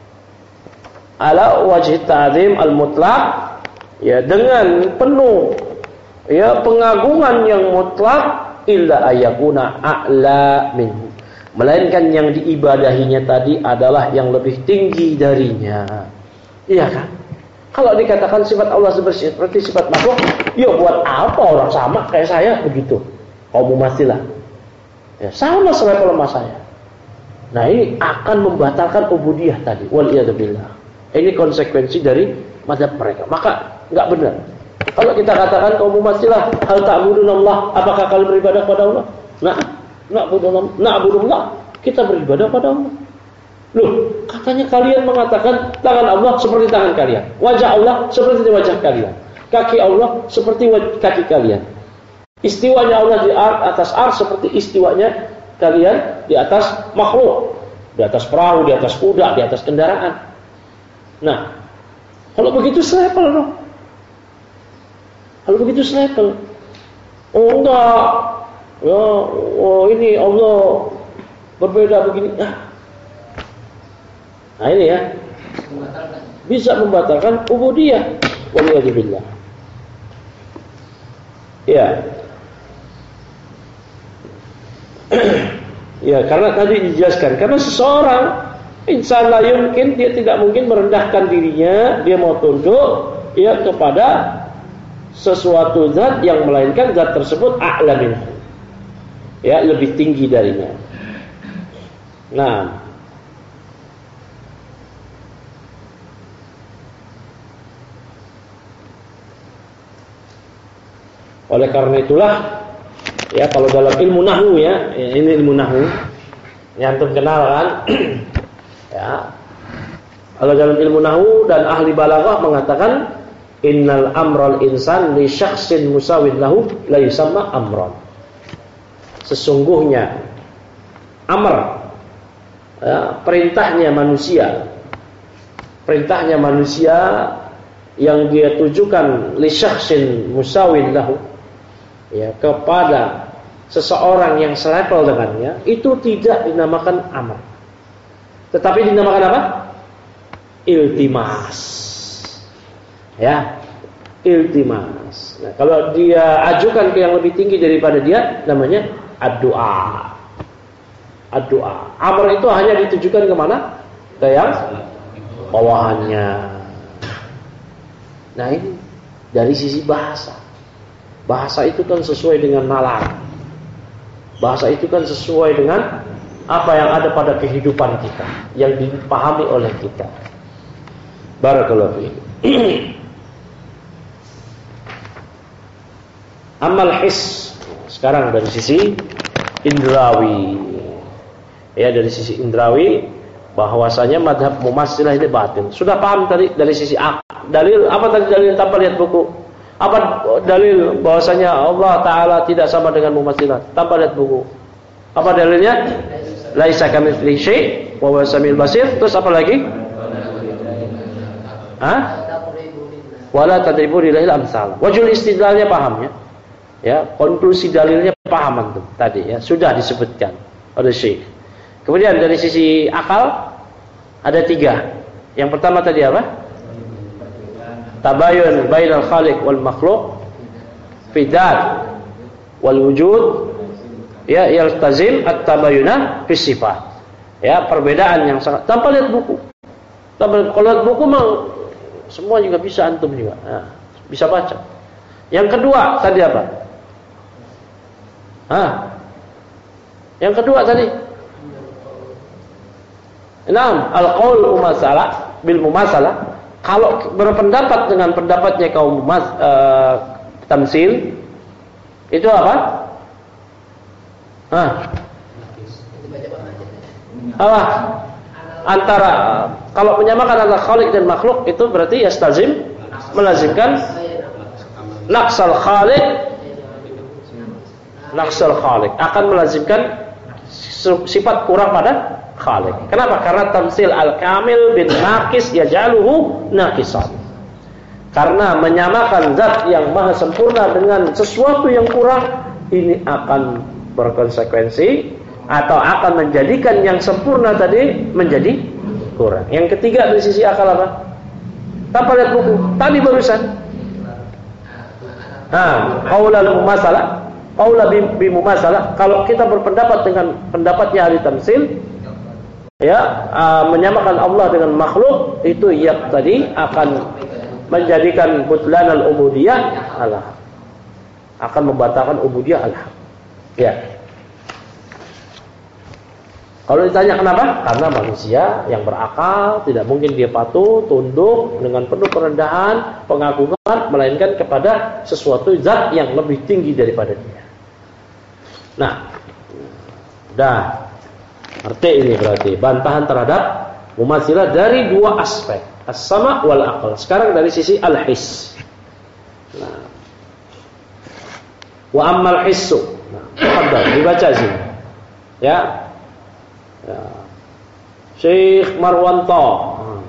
Ala wajhi ta'zim al-mutlaq, ya dengan penuh ya pengagungan yang mutlak, illa ayakuna a'la minhu, melainkan yang diibadahinya tadi adalah yang lebih tinggi darinya. Iya kan? Kalau dikatakan sifat Allah seperti sifat makhluk, ya buat apa orang sama kayak saya begitu? Kamu mestilah ya sama selevel sama saya. Nah, ini akan membatalkan ubudiyah tadi. Wal iyadzubillah. Ini konsekuensi dari mazhab mereka. Maka enggak benar. Kalau kita katakan kaum umatsilah, hal ta'budun Allah, apakah kalian beribadah kepada Allah? Nah, na'budullah, na'budullah, kita beribadah pada Allah. Loh, katanya kalian mengatakan tangan Allah seperti tangan kalian, wajah Allah seperti wajah kalian, kaki Allah seperti kaki kalian. Istiwanya Allah di atas ars seperti istiwanya kalian di atas makhluk, di atas perahu, di atas kuda, di atas kendaraan. Nah, kalau begitu selevel dong. Kalau begitu selevel. Oh enggak, ya, oh ini Allah berbeda begini. Nah, nah ini ya, bisa membatalkan ubudiyah. Waliyadzubillah. Ya. Ya, karena tadi dijelaskan, karena seseorang insan la yumkin, dia tidak mungkin merendahkan dirinya, dia mau tunduk ya kepada sesuatu zat yang melainkan zat tersebut a'la minhu, ya lebih tinggi darinya. Nah, oleh karena itulah ya kalau dalam ilmu nahwu ya, ini ilmu nahwu yang antum kenal kan. Ya. Kalau dalam ilmu nahwu dan ahli balaghah mengatakan innal amral insan li syakhsin musawin lahu la yusamma amran. Sesungguhnya amr ya, perintahnya manusia. Perintahnya manusia yang dia tujukan li syakhsin musawin lahu, ya, kepada seseorang yang selevel dengannya, itu tidak dinamakan amr. Tetapi dinamakan apa? Iltimas. Ya, iltimas. Nah, kalau dia ajukan ke yang lebih tinggi daripada dia, namanya ad-du'a. ad-du'a. Amr itu hanya ditujukan kemana? Ke yang bawahannya. Nah ini dari sisi bahasa. Bahasa itu kan sesuai dengan nalar. Bahasa itu kan sesuai dengan apa yang ada pada kehidupan kita, yang dipahami oleh kita. Barakallahu fiik. Amal his. Sekarang dari sisi indrawi. Ya, dari sisi indrawi bahwasanya madhab mumatsilah ini batin. Sudah paham tadi dari sisi akal. Dalil apa tadi dalil tanpa lihat buku? Apa dalil bahwasanya Allah Ta'ala tidak sama dengan mumatsilah tanpa lihat buku? Apa dalilnya? Laisa kamitslihi syai' wa huwas samiul basir. Terus apa lagi? Hah? Wala tadribu lillahil amsal. Wajhul istidlalnya paham ya? Ya, konklusi dalilnya paham antum tadi ya, sudah disebutkan oleh Syekh. Kemudian dari sisi akal ada tiga. Yang pertama tadi apa? Tabayun bainal khaliq wal makhluq fi dzat wal wujud, ya, yaltazim at-tabayuna fi sifat. Ya, perbedaan yang sangat tanpa lihat buku. Tanpa, kalau lihat buku mah semua juga bisa antum juga. Nah, bisa baca. Yang kedua tadi apa? Ah. Yang kedua tadi. Naam, al-qaul mumasalah bil mumasalah. Kalau berpendapat dengan pendapatnya kaum mas, uh, tamsil, itu apa? Ah. Apa? Antara kalau menyamakan antara khaliq dan makhluk itu berarti yastazim, melazimkan naqsal khaliq, naqsal khaliq akan melazimkan sifat kurang pada khaliq. Kenapa? Karena tamsil al-kamil bin naqis yaj'aluhu naqisan. Karena menyamakan zat yang maha sempurna dengan sesuatu yang kurang, ini akan berkonsekuensi atau akan menjadikan yang sempurna tadi menjadi kurang. Yang ketiga dari sisi akal apa? Tanpa lihat buku. Tadi barusan. Nah, qaulal mumasalah, qaula bi mumasalah. Kalau kita berpendapat dengan pendapatnya ahli tamsil, ya, uh, menyamakan Allah dengan makhluk, itu yang tadi akan menjadikan butlan al-ubudiyah Allah. Akan membatalkan ubudiyah Allah. Ya. Kalau ditanya kenapa? Karena manusia yang berakal tidak mungkin dia patuh, tunduk dengan penuh kerendahan, pengagungan, melainkan kepada sesuatu zat yang lebih tinggi daripada dia. Nah, dah arti ini berarti bantahan terhadap mumatsilah dari dua aspek, as-sama' wal aql. Sekarang dari sisi al-his. Nah, wa ammal hissu. Nah, tafadhal dibaca sini. Ya. Ya. Syekh Marwanto.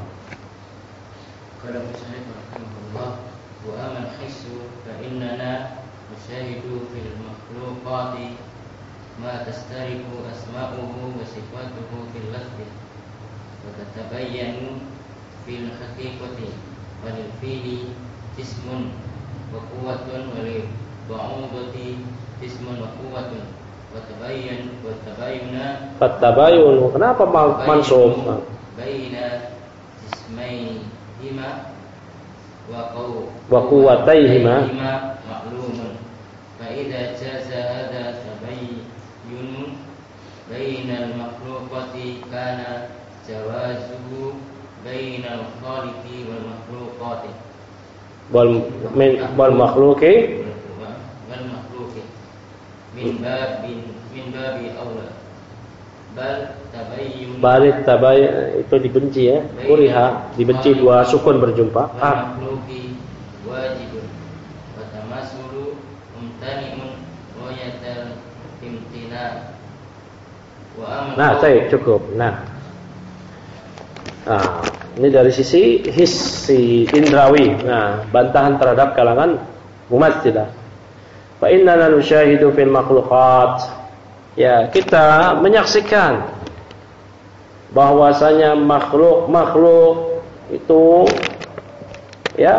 Qala musannif rahimahullah wa amal hissu fa innana nushahidu fil makhluqati ma tastariku asma'uhu wa sifatuhu fil lafzi wa tatabayyanu fil haqiqati wa lil fi'li jismun wa quwwatun wa lil ba'udati jismun wa quwwatun. Watabayun, watabayuna. Watabayun.
Kenapa mansub?
Baina jismaihima wa qaw
wa quwwataihima
ma'lumun. Fa idza jaza hadha tabayyun bainal makhluqati kana jawazuhu bainal khaliqi wal makhluqati.
Wal min wal makhluqi
wal makhluqi min babin min babi aula bal tabayyun
balik tabay itu dibenci ya, kuriha dibenci dua sukun berjumpa. Ah,
makhluqi wajibun wa tamasulu mumtani'un wa yatal imtina wa amal.
Nah, saya cukup. Nah. Nah, ini dari sisi hissi indrawi. Nah, bantahan terhadap kalangan mumatsilah. Fa inna nusyahidu fil makhluqat. Ya, kita menyaksikan bahwasanya makhluk-makhluk itu ya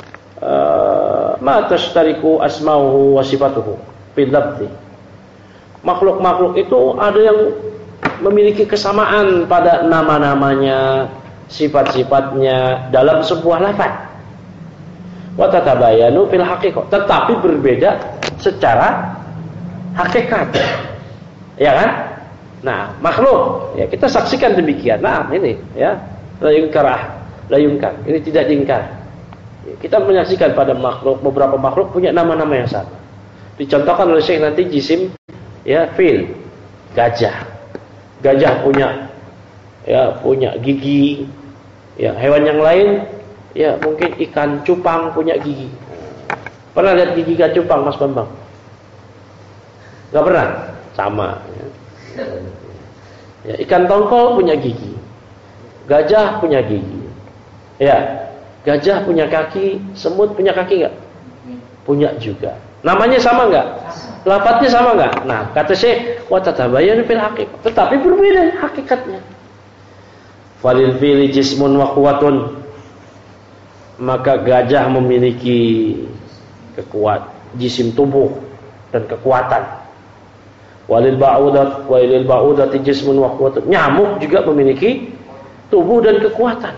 uh, ma tashtariku asma'uhu wa sifatuhu fil lafzi. makhluk-makhluk itu ada yang memiliki kesamaan pada nama-namanya, sifat-sifatnya dalam sebuah lafaz. Wa tatabayanu fil haqiqah, tetapi berbeda secara hakikat. Ya kan? Nah, makhluk ya kita saksikan demikian. Nah, ini ya, la yungkar, la yungkar. Ini tidak diingkar. Kita menyaksikan pada makhluk, beberapa makhluk punya nama-nama yang sama. Dicontohkan oleh Syekh nanti jisim ya, fil, gajah. Gajah punya ya punya gigi. Ya, hewan yang lain ya mungkin ikan cupang punya gigi. Pernah lihat gigi ikan cupang, Mas Bambang? Enggak pernah? Sama ya. Ya, ikan tongkol punya gigi. Gajah punya gigi. Ya. Gajah punya kaki, semut punya kaki enggak? Punya juga. Namanya sama enggak? Lafadznya sama enggak? Nah, kata Syekh, wa tatabayanu fil haqiqah. Tetapi berbeda hakikatnya. Falil fili jismun wa quwwatun. Maka gajah memiliki kekuat jisim tubuh dan kekuatan. Walil ba'udat wa ilil ba'udati jismun wa quwwatun. Nyamuk juga memiliki tubuh dan kekuatan.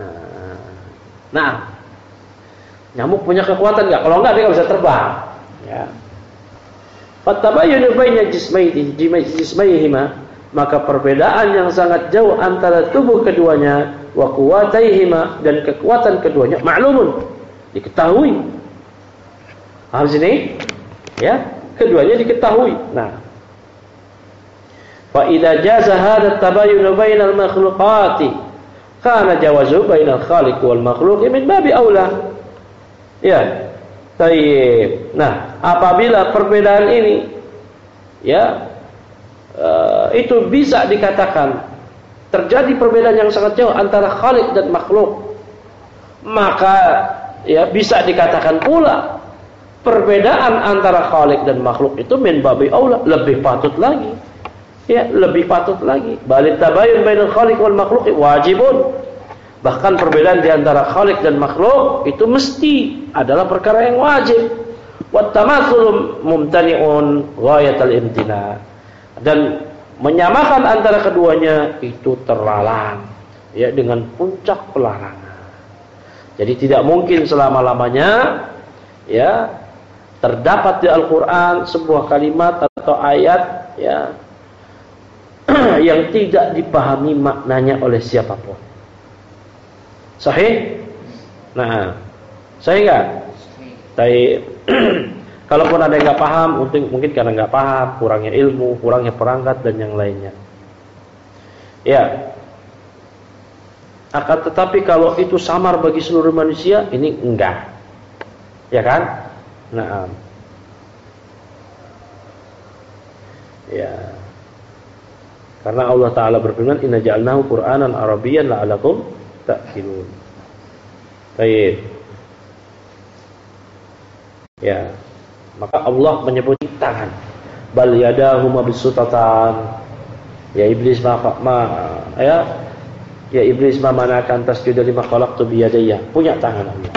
Nah, nyamuk punya kekuatan enggak? Kalau enggak dia enggak bisa terbang. Ya. Fatabayyanu baina jismayhi jismayhima, maka perbedaan yang sangat jauh antara tubuh keduanya wa quwwataihima dan kekuatan keduanya ma'lumun, diketahui. Paham sini? Ya, keduanya diketahui. Nah, fa idza jaza hadha tabayyun bainal makhluqati kana jawazu bainal khaliq wal makhluq min babi aula. Ya. Baik. Nah, apabila perbedaan ini ya uh, itu bisa dikatakan terjadi perbedaan yang sangat jauh antara khaliq dan makhluk, maka ya bisa dikatakan pula perbedaan antara khaliq dan makhluk itu min babi aula, lebih patut lagi. Ya, lebih patut lagi. Balik tabayun bainal khaliq wal makhluq wajibun. Bahkan perbedaan di antara khaliq dan makhluk itu mesti adalah perkara yang wajib. Wat tamatsul mumtani'un ghayatal imtina. Dan menyamakan antara keduanya itu terlarang, ya, dengan puncak pelarangan. Jadi tidak mungkin selama-lamanya ya terdapat di Al-Qur'an sebuah kalimat atau ayat ya yang tidak dipahami maknanya oleh siapapun. Sahih? Nah, sahih enggak? Tapi kalaupun ada yang enggak paham, mungkin mungkin karena enggak paham, kurangnya ilmu, kurangnya perangkat dan yang lainnya. Ya. Akan tetapi kalau itu samar bagi seluruh manusia, ini enggak. Ya kan? Nah. Ya. Karena Allah Ta'ala berfirman, inna ja'alnahu Qur'anan Arabiyyan la'alakum ta'qilun. Baik. Ya. Maka Allah menyebut tangan. Bal yadahu mabsutatan. Ya iblis ma, ma ya. Ya iblis ma manakan tasjuda lima khalaqtu bi yadayya. Punya tangan Allah.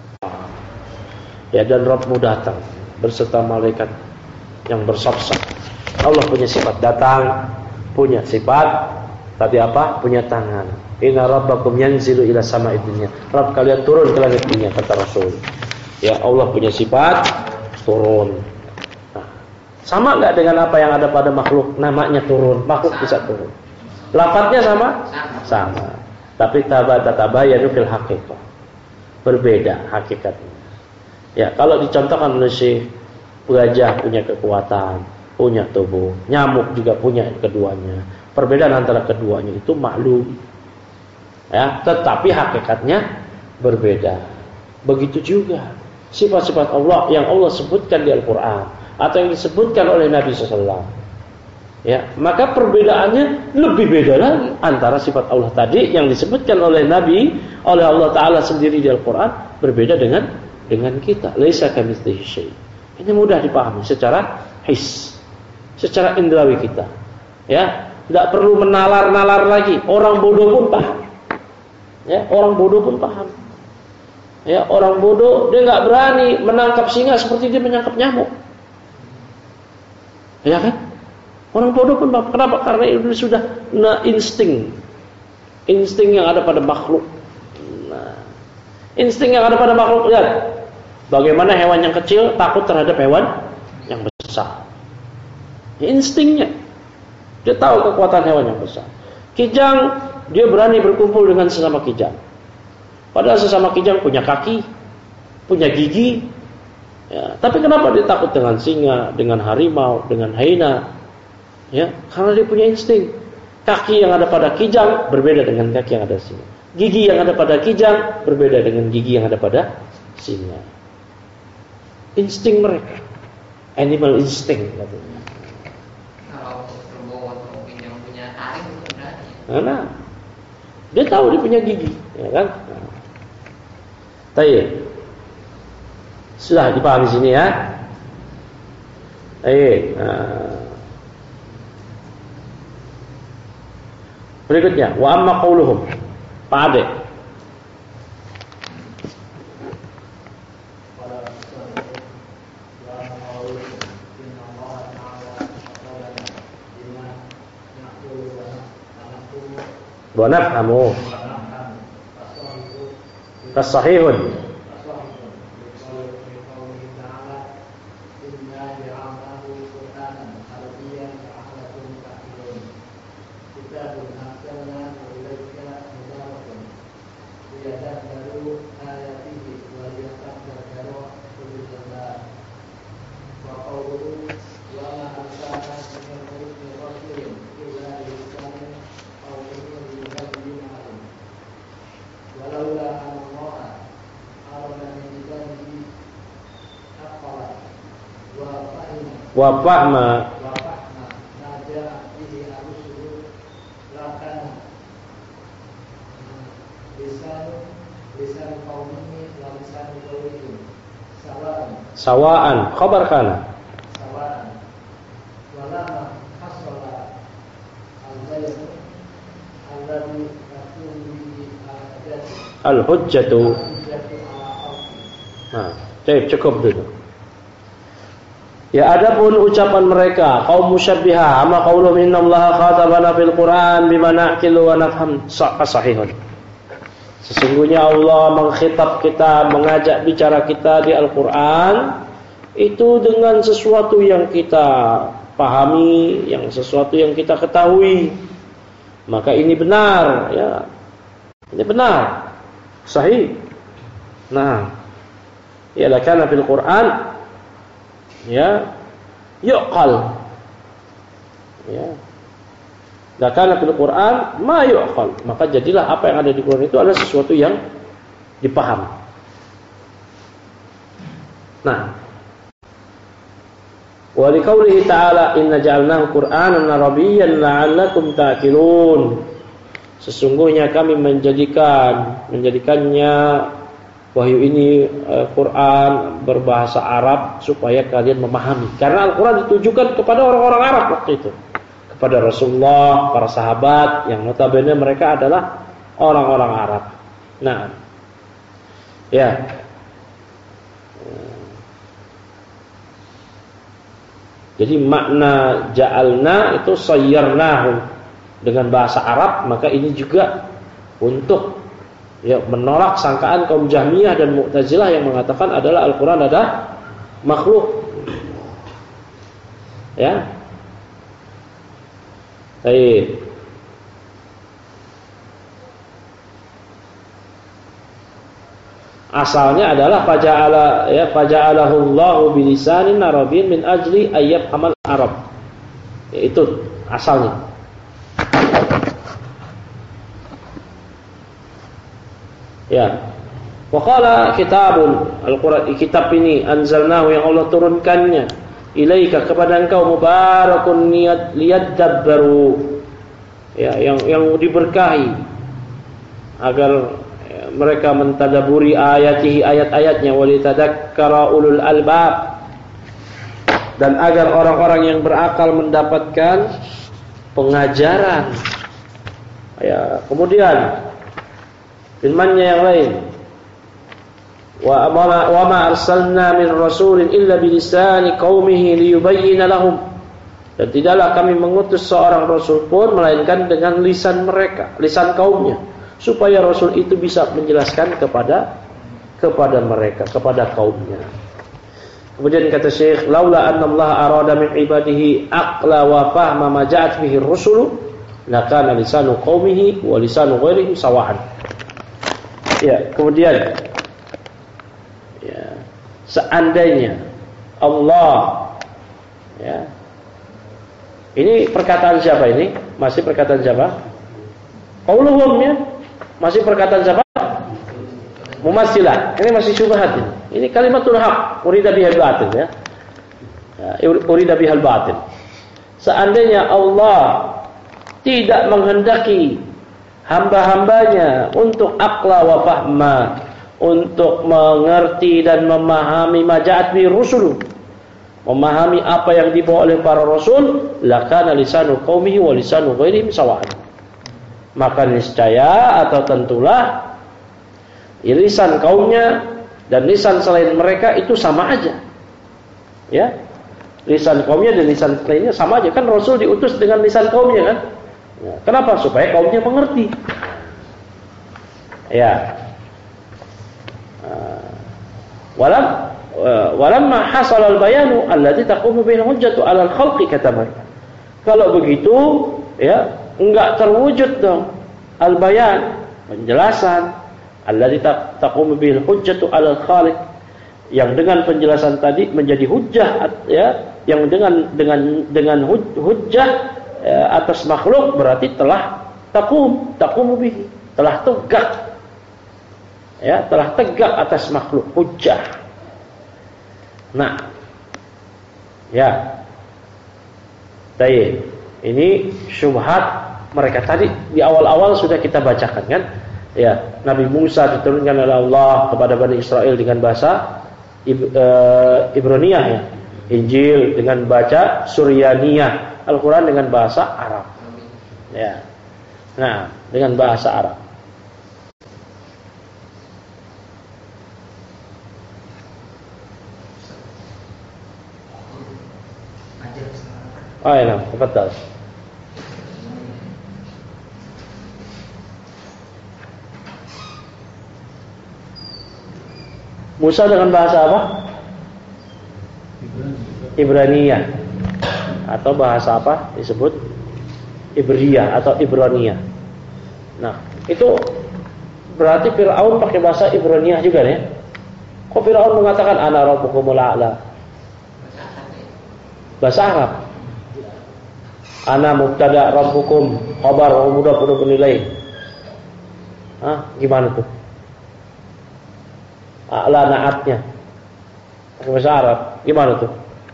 Ya, dan Rabbmu datang berserta malaikat yang bersaf-saf. Allah punya sifat datang, punya sifat tadi apa? Punya tangan. Inna rabbakum yanzilu ila sama'i dunya. Rabb kalian turun ke langit dunia, kata Rasul. Ya, Allah punya sifat turun. Nah, sama enggak dengan apa yang ada pada makhluk? Namanya turun, makhluk bisa turun. Lafadznya sama? Sama. Tapi tabata tabayanu fil haqiqah. Berbeda hakikatnya. Ya, kalau dicontohkan oleh Syekh, gajah punya kekuatan, punya tubuh, nyamuk juga punya keduanya. Perbedaan antara keduanya itu maklum. Ya, tetapi hakikatnya berbeda. Begitu juga sifat-sifat Allah yang Allah sebutkan di Al-Qur'an atau yang disebutkan oleh Nabi sallallahu alaihi wasallam. Ya, maka perbedaannya lebih beda lagi antara sifat Allah tadi yang disebutkan oleh Nabi, oleh Allah Ta'ala sendiri di Al-Qur'an, berbeda dengan dengan kita. Laisa kamitslihi syai'. Ini mudah dipahami secara his, secara indrawi kita. Ya, tidak perlu menalar-nalar lagi. Orang bodoh pun paham. Ya, orang bodoh pun paham. Ya, orang bodoh dia nggak berani menangkap singa seperti dia menangkap nyamuk. Ya kan? Orang bodoh pun baper. Kenapa? Karena iblis sudah nah, insting. Insting yang ada pada makhluk. Nah, insting yang ada pada makhluk. Lihat. Bagaimana hewan yang kecil takut terhadap hewan yang besar. Ya, instingnya. Dia tahu kekuatan hewan yang besar. Kijang, dia berani berkumpul dengan sesama kijang. Padahal sesama kijang punya kaki, punya gigi. Ya, tapi kenapa dia takut dengan singa, dengan harimau, dengan hyena? Ya, karena dia punya insting. Kaki yang ada pada kijang berbeda dengan kaki yang ada singa. Gigi yang ada pada kijang berbeda dengan gigi yang ada pada singa. Insting mereka, animal instinct katanya.
Kalau kerbau atau yang punya taring itu berani.
Nah, dia tahu dia punya gigi, ya kan? Nah. Tayyib. Sudah dipahami sini ya. Tayyib. Nah. Berikutnya, wa amma qauluhum. Pak Ade. Wa nafhamu kasahihun wa fahma sawaan khabar kana al-hujjatu. Nah, baik, cukup dulu. Ya, adapun ucapan mereka kaum musyabbiha ama qaulum innallaha khatabana fil Qur'an bima na'qilu wa nafham sahihun. Sesungguhnya Allah mengkhitab kita, mengajak bicara kita di Al-Qur'an itu dengan sesuatu yang kita pahami, yang sesuatu yang kita ketahui. Maka ini benar, ya. Ini benar. Sahih. Nah, ya lakana fil Qur'an ya yuqal, ya lakana fil Qur'an ma yuqal, maka jadilah apa yang ada di Quran itu adalah sesuatu yang dipahami. Nah, wa liqaulihi ta'ala inna ja'alnahu Qur'anan arabiyyan la'allakum ta'qilun. Sesungguhnya kami menjadikan menjadikannya wahyu ini uh, Quran berbahasa Arab supaya kalian memahami. Karena Al-Quran ditujukan kepada orang-orang Arab waktu itu, kepada Rasulullah, para sahabat yang notabene mereka adalah orang-orang Arab. Nah, ya. Jadi makna ja'alna itu sayyarnahu dengan bahasa Arab, maka ini juga untuk ya menolak sangkaan kaum Jahmiyah dan Mu'tazilah yang mengatakan adalah Al-Quran ada makhluk. Ya. Baik. Asalnya adalah faja'ala ya faja'alahu Allahu bilisanin arabiyyin min ajli ayyab amal Arab. Yaitu asalnya. Ya. Wa qala kitabun, Al-Qur'an, kitab ini anzalnahu yang Allah turunkannya ilaika kepada engkau mubarakun niyat liyadabbaru. Ya, yang yang diberkahi agar ya, mereka mentadaburi ayatihi ayat-ayatnya walitadakkara ulul albab, dan agar orang-orang yang berakal mendapatkan pengajaran. Ya, kemudian firman-Nya yang lain, wa amara wa ma arsalna min rasulin illa bilisani qaumihi liyubayyana lahum. Dan tidaklah kami mengutus seorang rasul pun melainkan dengan lisan mereka, lisan kaumnya, supaya rasul itu bisa menjelaskan kepada kepada mereka, kepada kaumnya. Kemudian kata Syekh, laula anna Allah arada min ibadihi aqla wa fahma ma ja'at bihi ar-rusulu lakana lisanu qaumihi wa lisanu ghairihim sawa'an. Ya, kemudian ya, seandainya Allah, ya, ini perkataan siapa ini? Masih perkataan siapa? Qauluhum, ya. Masih perkataan siapa? Mumatsilah. Ini masih syubhat ini. Ini kalimatul haq, urida bihal batil, ya. Ya, urida bihal batil. Seandainya Allah tidak menghendaki hamba-hambanya untuk aqla wa fahma, untuk mengerti dan memahami maja'at bi rusulu, memahami apa yang dibawa oleh para rasul, lakana lisanu qaumihi wa lisanu ghairihim sawa'an. Maka niscaya atau tentulah lisan kaumnya dan lisan selain mereka itu sama aja. Ya. Lisan kaumnya dan lisan lainnya sama aja. Kan rasul diutus dengan lisan kaumnya kan? Ya. Kenapa? Supaya kaumnya mengerti. Ya. Walam walamma hasal al-bayanu alladhi taqumu bihi hujjatu 'ala al-khalqi kataman. Kalau begitu, ya, enggak terwujud dong al-bayan, penjelasan alladhi taqumu bihi hujjatu 'ala al-khaliq, yang dengan penjelasan tadi menjadi hujjah, ya, yang dengan dengan dengan hujjah ya, atas makhluk, berarti telah taqum taqumu bihi, telah tegak, ya, telah tegak atas makhluk hujjah. Nah, ya, baik. Ini syubhat mereka tadi di awal-awal sudah kita bacakan kan? Ya, Nabi Musa diturunkan oleh Allah kepada Bani Israel dengan bahasa Ib, e, Ibraniyah, ya. Injil dengan baca Suryaniyah, Al-Quran dengan bahasa Arab. Ya, nah, dengan bahasa Arab. Oh ya, betul. Musa dengan bahasa apa? Ibraniyah. Atau bahasa apa disebut? Ibriyah atau Ibraniyah. Nah, itu berarti Fir'aun pakai bahasa Ibraniyah juga ya? Kok Fir'aun mengatakan ana rabbukumul a'la? Bahasa Arab. Ana mubtada rabbukum khabar wa mudhaf ilaih. Hah, gimana tuh? A'la na'atnya. Pakai bahasa Arab. Gimana tuh?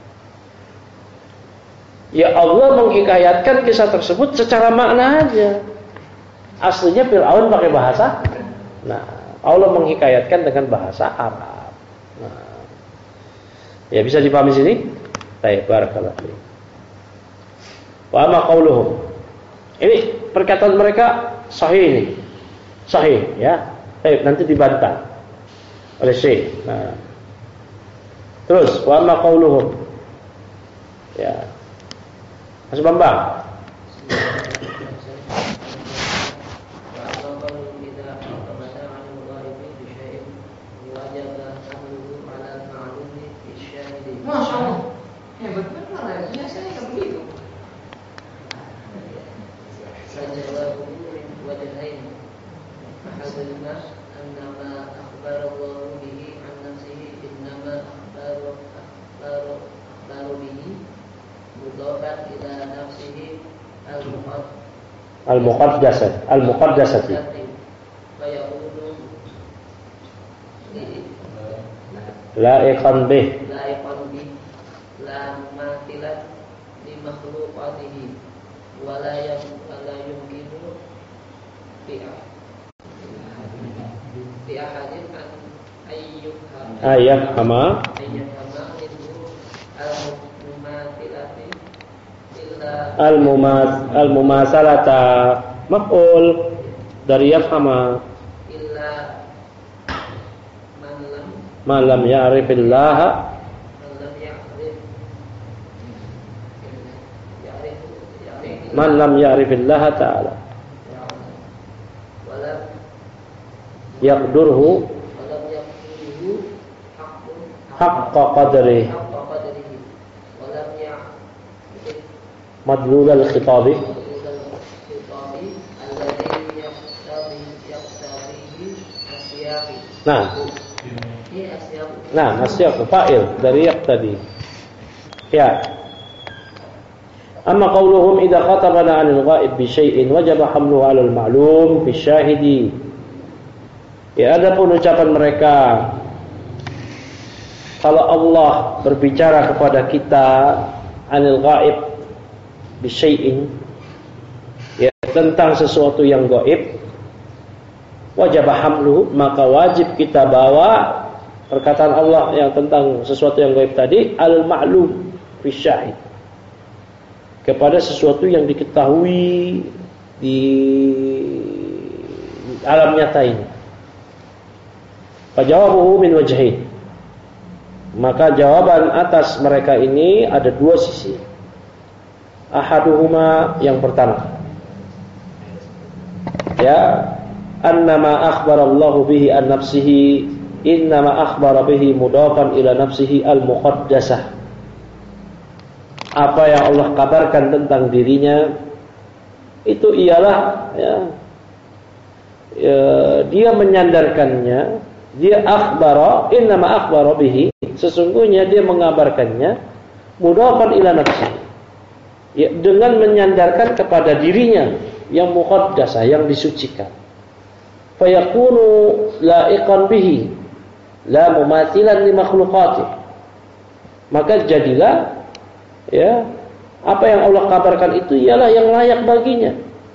Ya, Allah menghikayatkan kisah tersebut secara makna aja. Aslinya Fir'aun pakai bahasa. Nah, Allah menghikayatkan dengan bahasa Arab. Nah, ya, bisa dipahami sini? Baik, barakallahu fiik. Wa amma qauluhum. Ini perkataan mereka sahih ini. Sahih, ya. Baik, nanti dibantah oleh Syekh. Nah. Terus wa amma qauluhum. Ya. Mas Bambang.
Masya Allah. Hebat benar ya, saya nggak begitu.
Al-muqaddasat, al-muqaddasati. La'iqan bih.
La'iqan bih. La matilat li makhluqatihi wa la yumkinu fi'ah. Fi ahadin an ayyuham.
Ayyuhama.
Ayyuhama itu al-mumathilati
Al-mumas al-mumasalata maf'ul dari yafhama
illa man lam
ma lam ya'rifillah
man lam ya'rif
man lam ya'rifillaha ta'ala
walam
yaqdurhu
walam yaqdiruhu haqqun
haqqa qadrihi
haqqa qadrihi walam ya'rif
madlul al-khitabi
al-khitabi alladhi yaqtabi yaqtabihi asyaqi.
nah
Ini asyaq.
nah asyaq fa'il dari yaqtadi ya. Amma qawluhum idza khatabana 'anil ghaib bi syai'in wajaba hamluhu 'alal ma'lum fi syahidi. Ya, adapun ucapan mereka kalau Allah berbicara kepada kita 'anil ghaib bi syai'in, ya, tentang sesuatu yang gaib, wajib hamluhu, maka wajib kita bawa perkataan Allah yang tentang sesuatu yang gaib tadi al ma'lum fi syahid, kepada sesuatu yang diketahui di alam nyata ini. Fajawabuhu min wajhain, maka jawaban atas mereka ini ada dua sisi. Ahaduhuma, yang pertama, ya, annama akhbarallahu bihi an nafsihi innama akhbara bihi mudafan ila nafsihi al-muqaddasah. Apa yang Allah kabarkan tentang dirinya itu ialah, ya, ya, dia menyandarkannya, dia akhbara, innama akhbara bihi, sesungguhnya dia mengabarkannya mudafan ila nafsihi, ya, dengan menyandarkan kepada dirinya yang muqaddasah, yang disucikan. Fayakunu la'iqan bihi la mumathilan li makhluqatih, maka jadilah, ya, apa yang Allah kabarkan itu ialah yang layak baginya,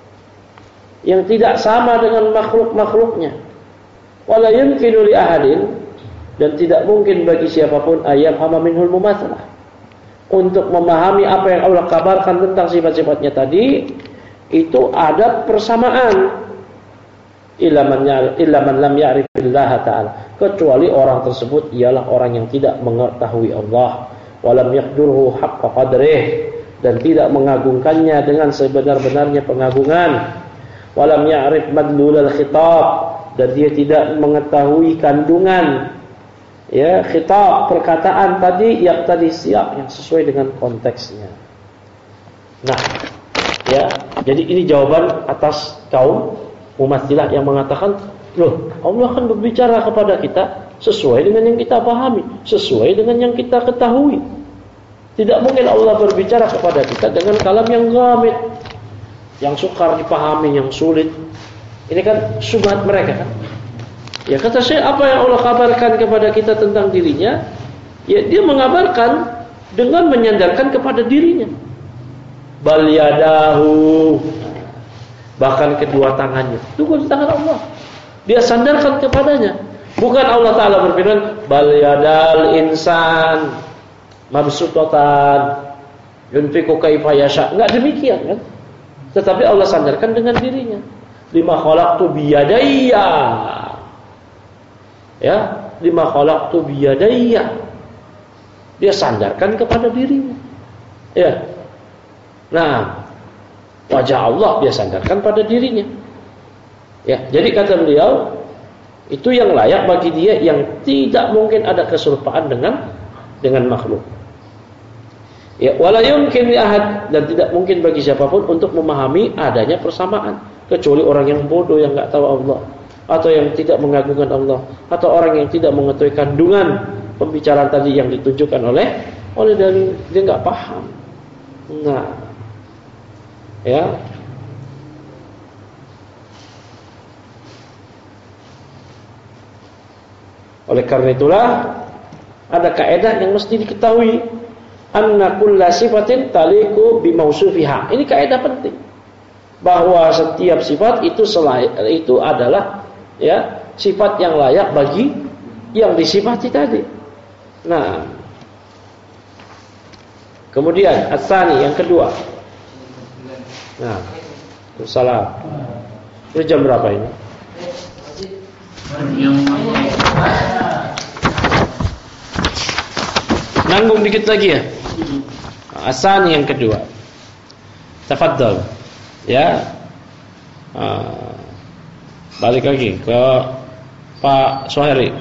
yang tidak sama dengan makhluk-makhluknya. Wala yumkinu li ahadin, dan tidak mungkin bagi siapapun ayat hama minhul mumatsalah, untuk memahami apa yang Allah kabarkan tentang sifat-sifatnya tadi itu ada persamaan. Ilaman ilaman lam ya'rifillaha ta'ala, kecuali orang tersebut ialah orang yang tidak mengetahui Allah, walam yaqdurhu haqqa qadrih, dan tidak mengagungkannya dengan sebenar-benarnya pengagungan, walam ya'rif madlul al-khitab, dan dia tidak mengetahui kandungan, ya, khitab, perkataan tadi yang tadi siap, yang sesuai dengan konteksnya. Nah, ya, jadi ini jawaban atas kaum mumatsilah yang mengatakan, loh, Allah akan berbicara kepada kita sesuai dengan yang kita pahami, sesuai dengan yang kita ketahui. Tidak mungkin Allah berbicara kepada kita dengan kalam yang ghamid, yang sukar dipahami, yang sulit. Ini kan syubhat mereka, kan? Ya, kata saya, apa yang Allah kabarkan kepada kita tentang dirinya, ya, dia mengabarkan dengan menyandarkan kepada dirinya. Bal yadahu, bahkan kedua tangannya itu di tangan Allah, dia sandarkan kepadanya. Bukan Allah Ta'ala berfirman bal yadal insan mabsutatan yunfiqu kaifa yasha, enggak demikian, kan? Tetapi Allah sandarkan dengan dirinya. Lima khalaqtu biyadayya, ya, lima khalaqtu biyadayya, dia sandarkan kepada dirinya, ya. Nah, wajah Allah dia sandarkan pada dirinya. Ya, jadi kata beliau, itu yang layak bagi dia, yang tidak mungkin ada keserupaan dengan dengan makhluk. Ya, wala yumkin li ahad, dan tidak mungkin bagi siapapun untuk memahami adanya persamaan, kecuali orang yang bodoh yang enggak tahu Allah, atau yang tidak mengagungkan Allah, atau orang yang tidak mengetahui kandungan pembicaraan tadi yang ditunjukkan oleh oleh dalil, dia enggak paham. Nah, ya, oleh karena itulah ada kaidah yang mesti diketahui, anna kulla sifatin taliqu bi mausufiha. Ini kaidah penting, bahwa setiap sifat itu selain itu adalah, ya, sifat yang layak bagi yang disifati tadi. Nah, kemudian asani, yang kedua. Nah, salam. Ini jam berapa ini? Nanggung dikit lagi ya. Asani, yang kedua. Tafadhal. Ya. Uh, balik lagi ke Pak Suhairi.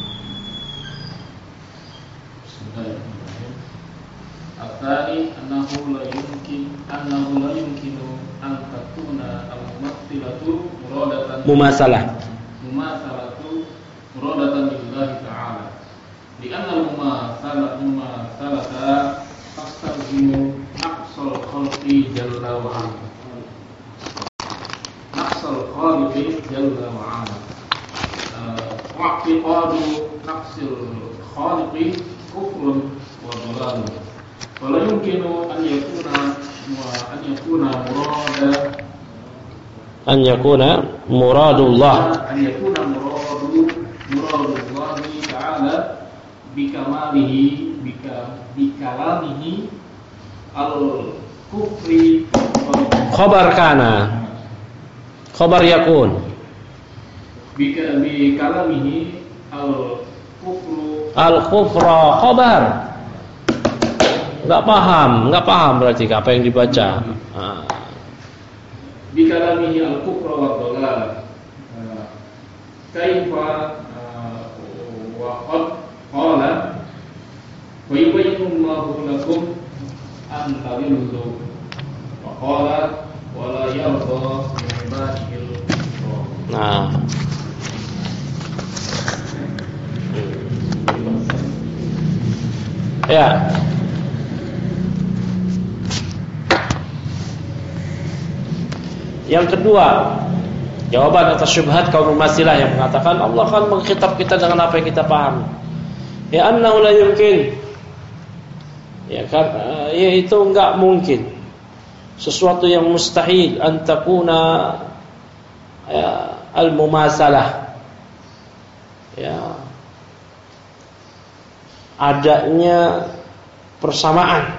Al-thani annahu la yumkin annahu la yumkinu an takuna al-mumathilatu muradatan
Mumasalah.
mumathalatu muradatan lillahi ta'ala. Di anna al-mumathalah mumathalata tastalzimu naqsal khalqi jalla wa ala. Naqsal khaliqi jalla wa ala. Wa'tiqadu naqsil khaliqi kufrun wa dhalalun. Wala yumkinu an yakuna wa an yakuna murada
An yakuna muradullah.
an yakuna muradu muradullah ta'ala bikamalihi bika bikalamihi al-kufri
Khabar kana. Khabar yakun.
bika bikalamihi al-kufru
Al-kufra khabar. Enggak paham, enggak paham berarti apa yang dibaca. Ah.
bikalamihi al-kufra wa dhalal. Kaifa wa qad qala wa yubayyinu Allahu lakum an tadillu wa qala wa la yarda li ibadihi al-kufra.
Nah. Ya. Yang kedua, jawaban atas syubhat kaum Mu'tazilah yang mengatakan Allah akan mengkhitab kita dengan apa yang kita paham. Ya annahu la yumkin. Ya kan, yaitu enggak mungkin. Sesuatu yang mustahil antakuna ya, al-mumasalah. Ya. Adanya persamaan.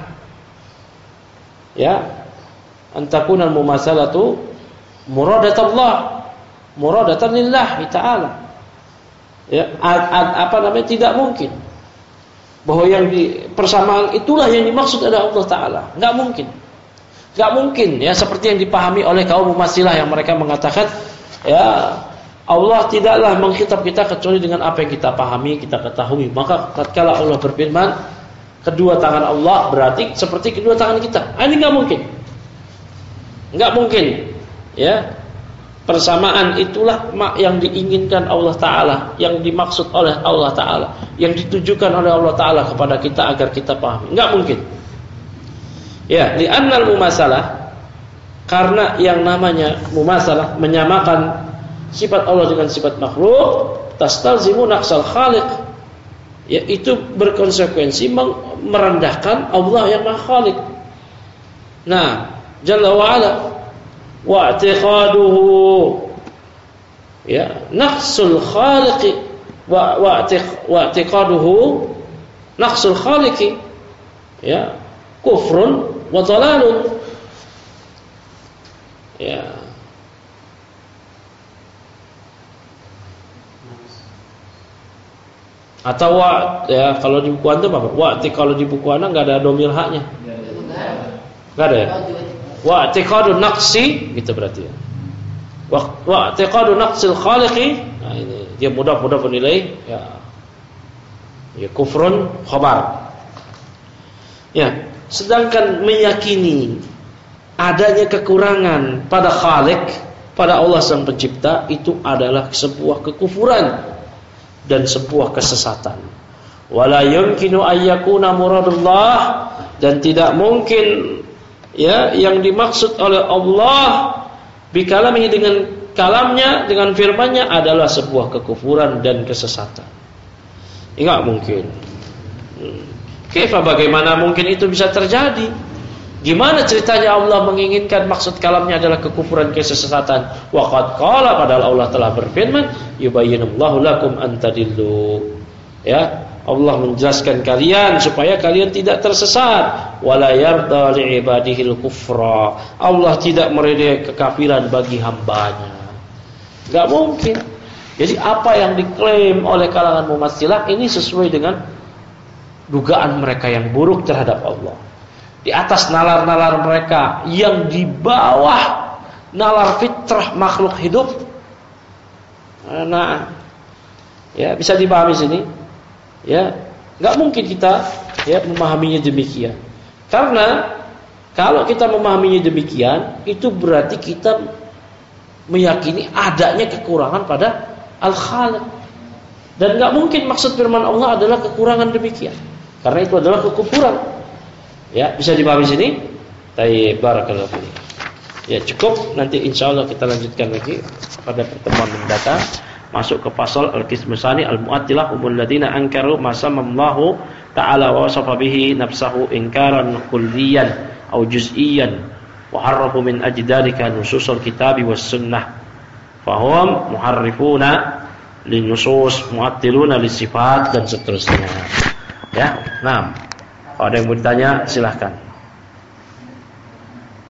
Ya. Antakuna al-mumasalatu muradatullah, muradatan lillahi ta'ala. Ya, ad, ad, apa namanya tidak mungkin bahwa yang di persamaan itulah yang dimaksud adalah Allah Ta'ala. Enggak mungkin. Enggak mungkin ya seperti yang dipahami oleh kaum Mu'tazilah yang mereka mengatakan ya Allah tidaklah mengkhitab kita kecuali dengan apa yang kita pahami, kita ketahui. Maka tatkala Allah berfirman kedua tangan Allah berarti seperti kedua tangan kita. Ini enggak mungkin. Enggak mungkin. Ya. Persamaan itulah yang diinginkan Allah Ta'ala, yang dimaksud oleh Allah Ta'ala, yang ditujukan oleh Allah Ta'ala kepada kita agar kita pahami. Enggak mungkin. Ya, li'annal mumasalah, karena yang namanya mumasalah menyamakan sifat Allah dengan sifat makhluk, tastalzimu naqsal khaliq. Ya, itu berkonsekuensi merendahkan Allah yang Maha Khaliq. Nah, Jalla wa Ala wa'tiqaduhu ya naqsul khaliqi wa wa'tiqaduhu naqsul khaliqi ya kufrun wa dhalalun ya atau wa ya kalau di buku antum apa wa'ti kalau di buku ana enggak ada domir haknya enggak ada ya wa i'tiqadu naqsi gitu berarti ya. Wa wa i'tiqadu naqsil khaliqi. Nah ini dia mudah-mudah menilai ya. Ya kufrun khabar. Ya, sedangkan meyakini adanya kekurangan pada Khaliq, pada Allah Sang Pencipta itu adalah sebuah kekufuran dan sebuah kesesatan. Wala yumkinu ayyakuna muradullah dan tidak mungkin ya yang dimaksud oleh Allah bikalamihi dengan kalamnya, dengan firman-Nya adalah sebuah kekufuran dan kesesatan. Enggak mungkin. Kaifa bagaimana mungkin itu bisa terjadi? Gimana ceritanya Allah menginginkan maksud kalamnya adalah kekufuran, kesesatan? Wa qad qala, padahal Allah telah berfirman, yubayyinullahu lakum an tadillu. Ya, Allah menjelaskan kalian supaya kalian tidak tersesat. Wala yarda li ibadihil kufra. Allah tidak meridai kekafiran bagi hambanya. Enggak mungkin. Jadi apa yang diklaim oleh kalangan Mu'tazilah ini sesuai dengan dugaan mereka yang buruk terhadap Allah. di atas nalar-nalar mereka yang di bawah nalar fitrah makhluk hidup. Nah, ya bisa dipahami sini. Ya, nggak mungkin kita ya memahaminya demikian. Karena kalau kita memahaminya demikian, itu berarti kita meyakini adanya kekurangan pada Al-Khaliq. Dan nggak mungkin maksud firman Allah adalah kekurangan demikian. Karena itu adalah kekufuran. Ya, bisa dipahami sini? Baik, barakallahu fiik. Ya, cukup. Nanti insyaallah kita lanjutkan lagi pada pertemuan mendatang. Masuk ke pasal al-qismu tsani al-mu'attilah humul ladina ankaru ma samallahu ta'ala wa wasafa bihi nafsahu inkaran kulliyan aw juz'iyan wa harrafu min ajdalika nususul kitabi was sunnah. Fahum muharrifuna linusus, mu'attiluna lisifat dan seterusnya. Ya, nah. Kalau ada yang mau ditanya silahkan.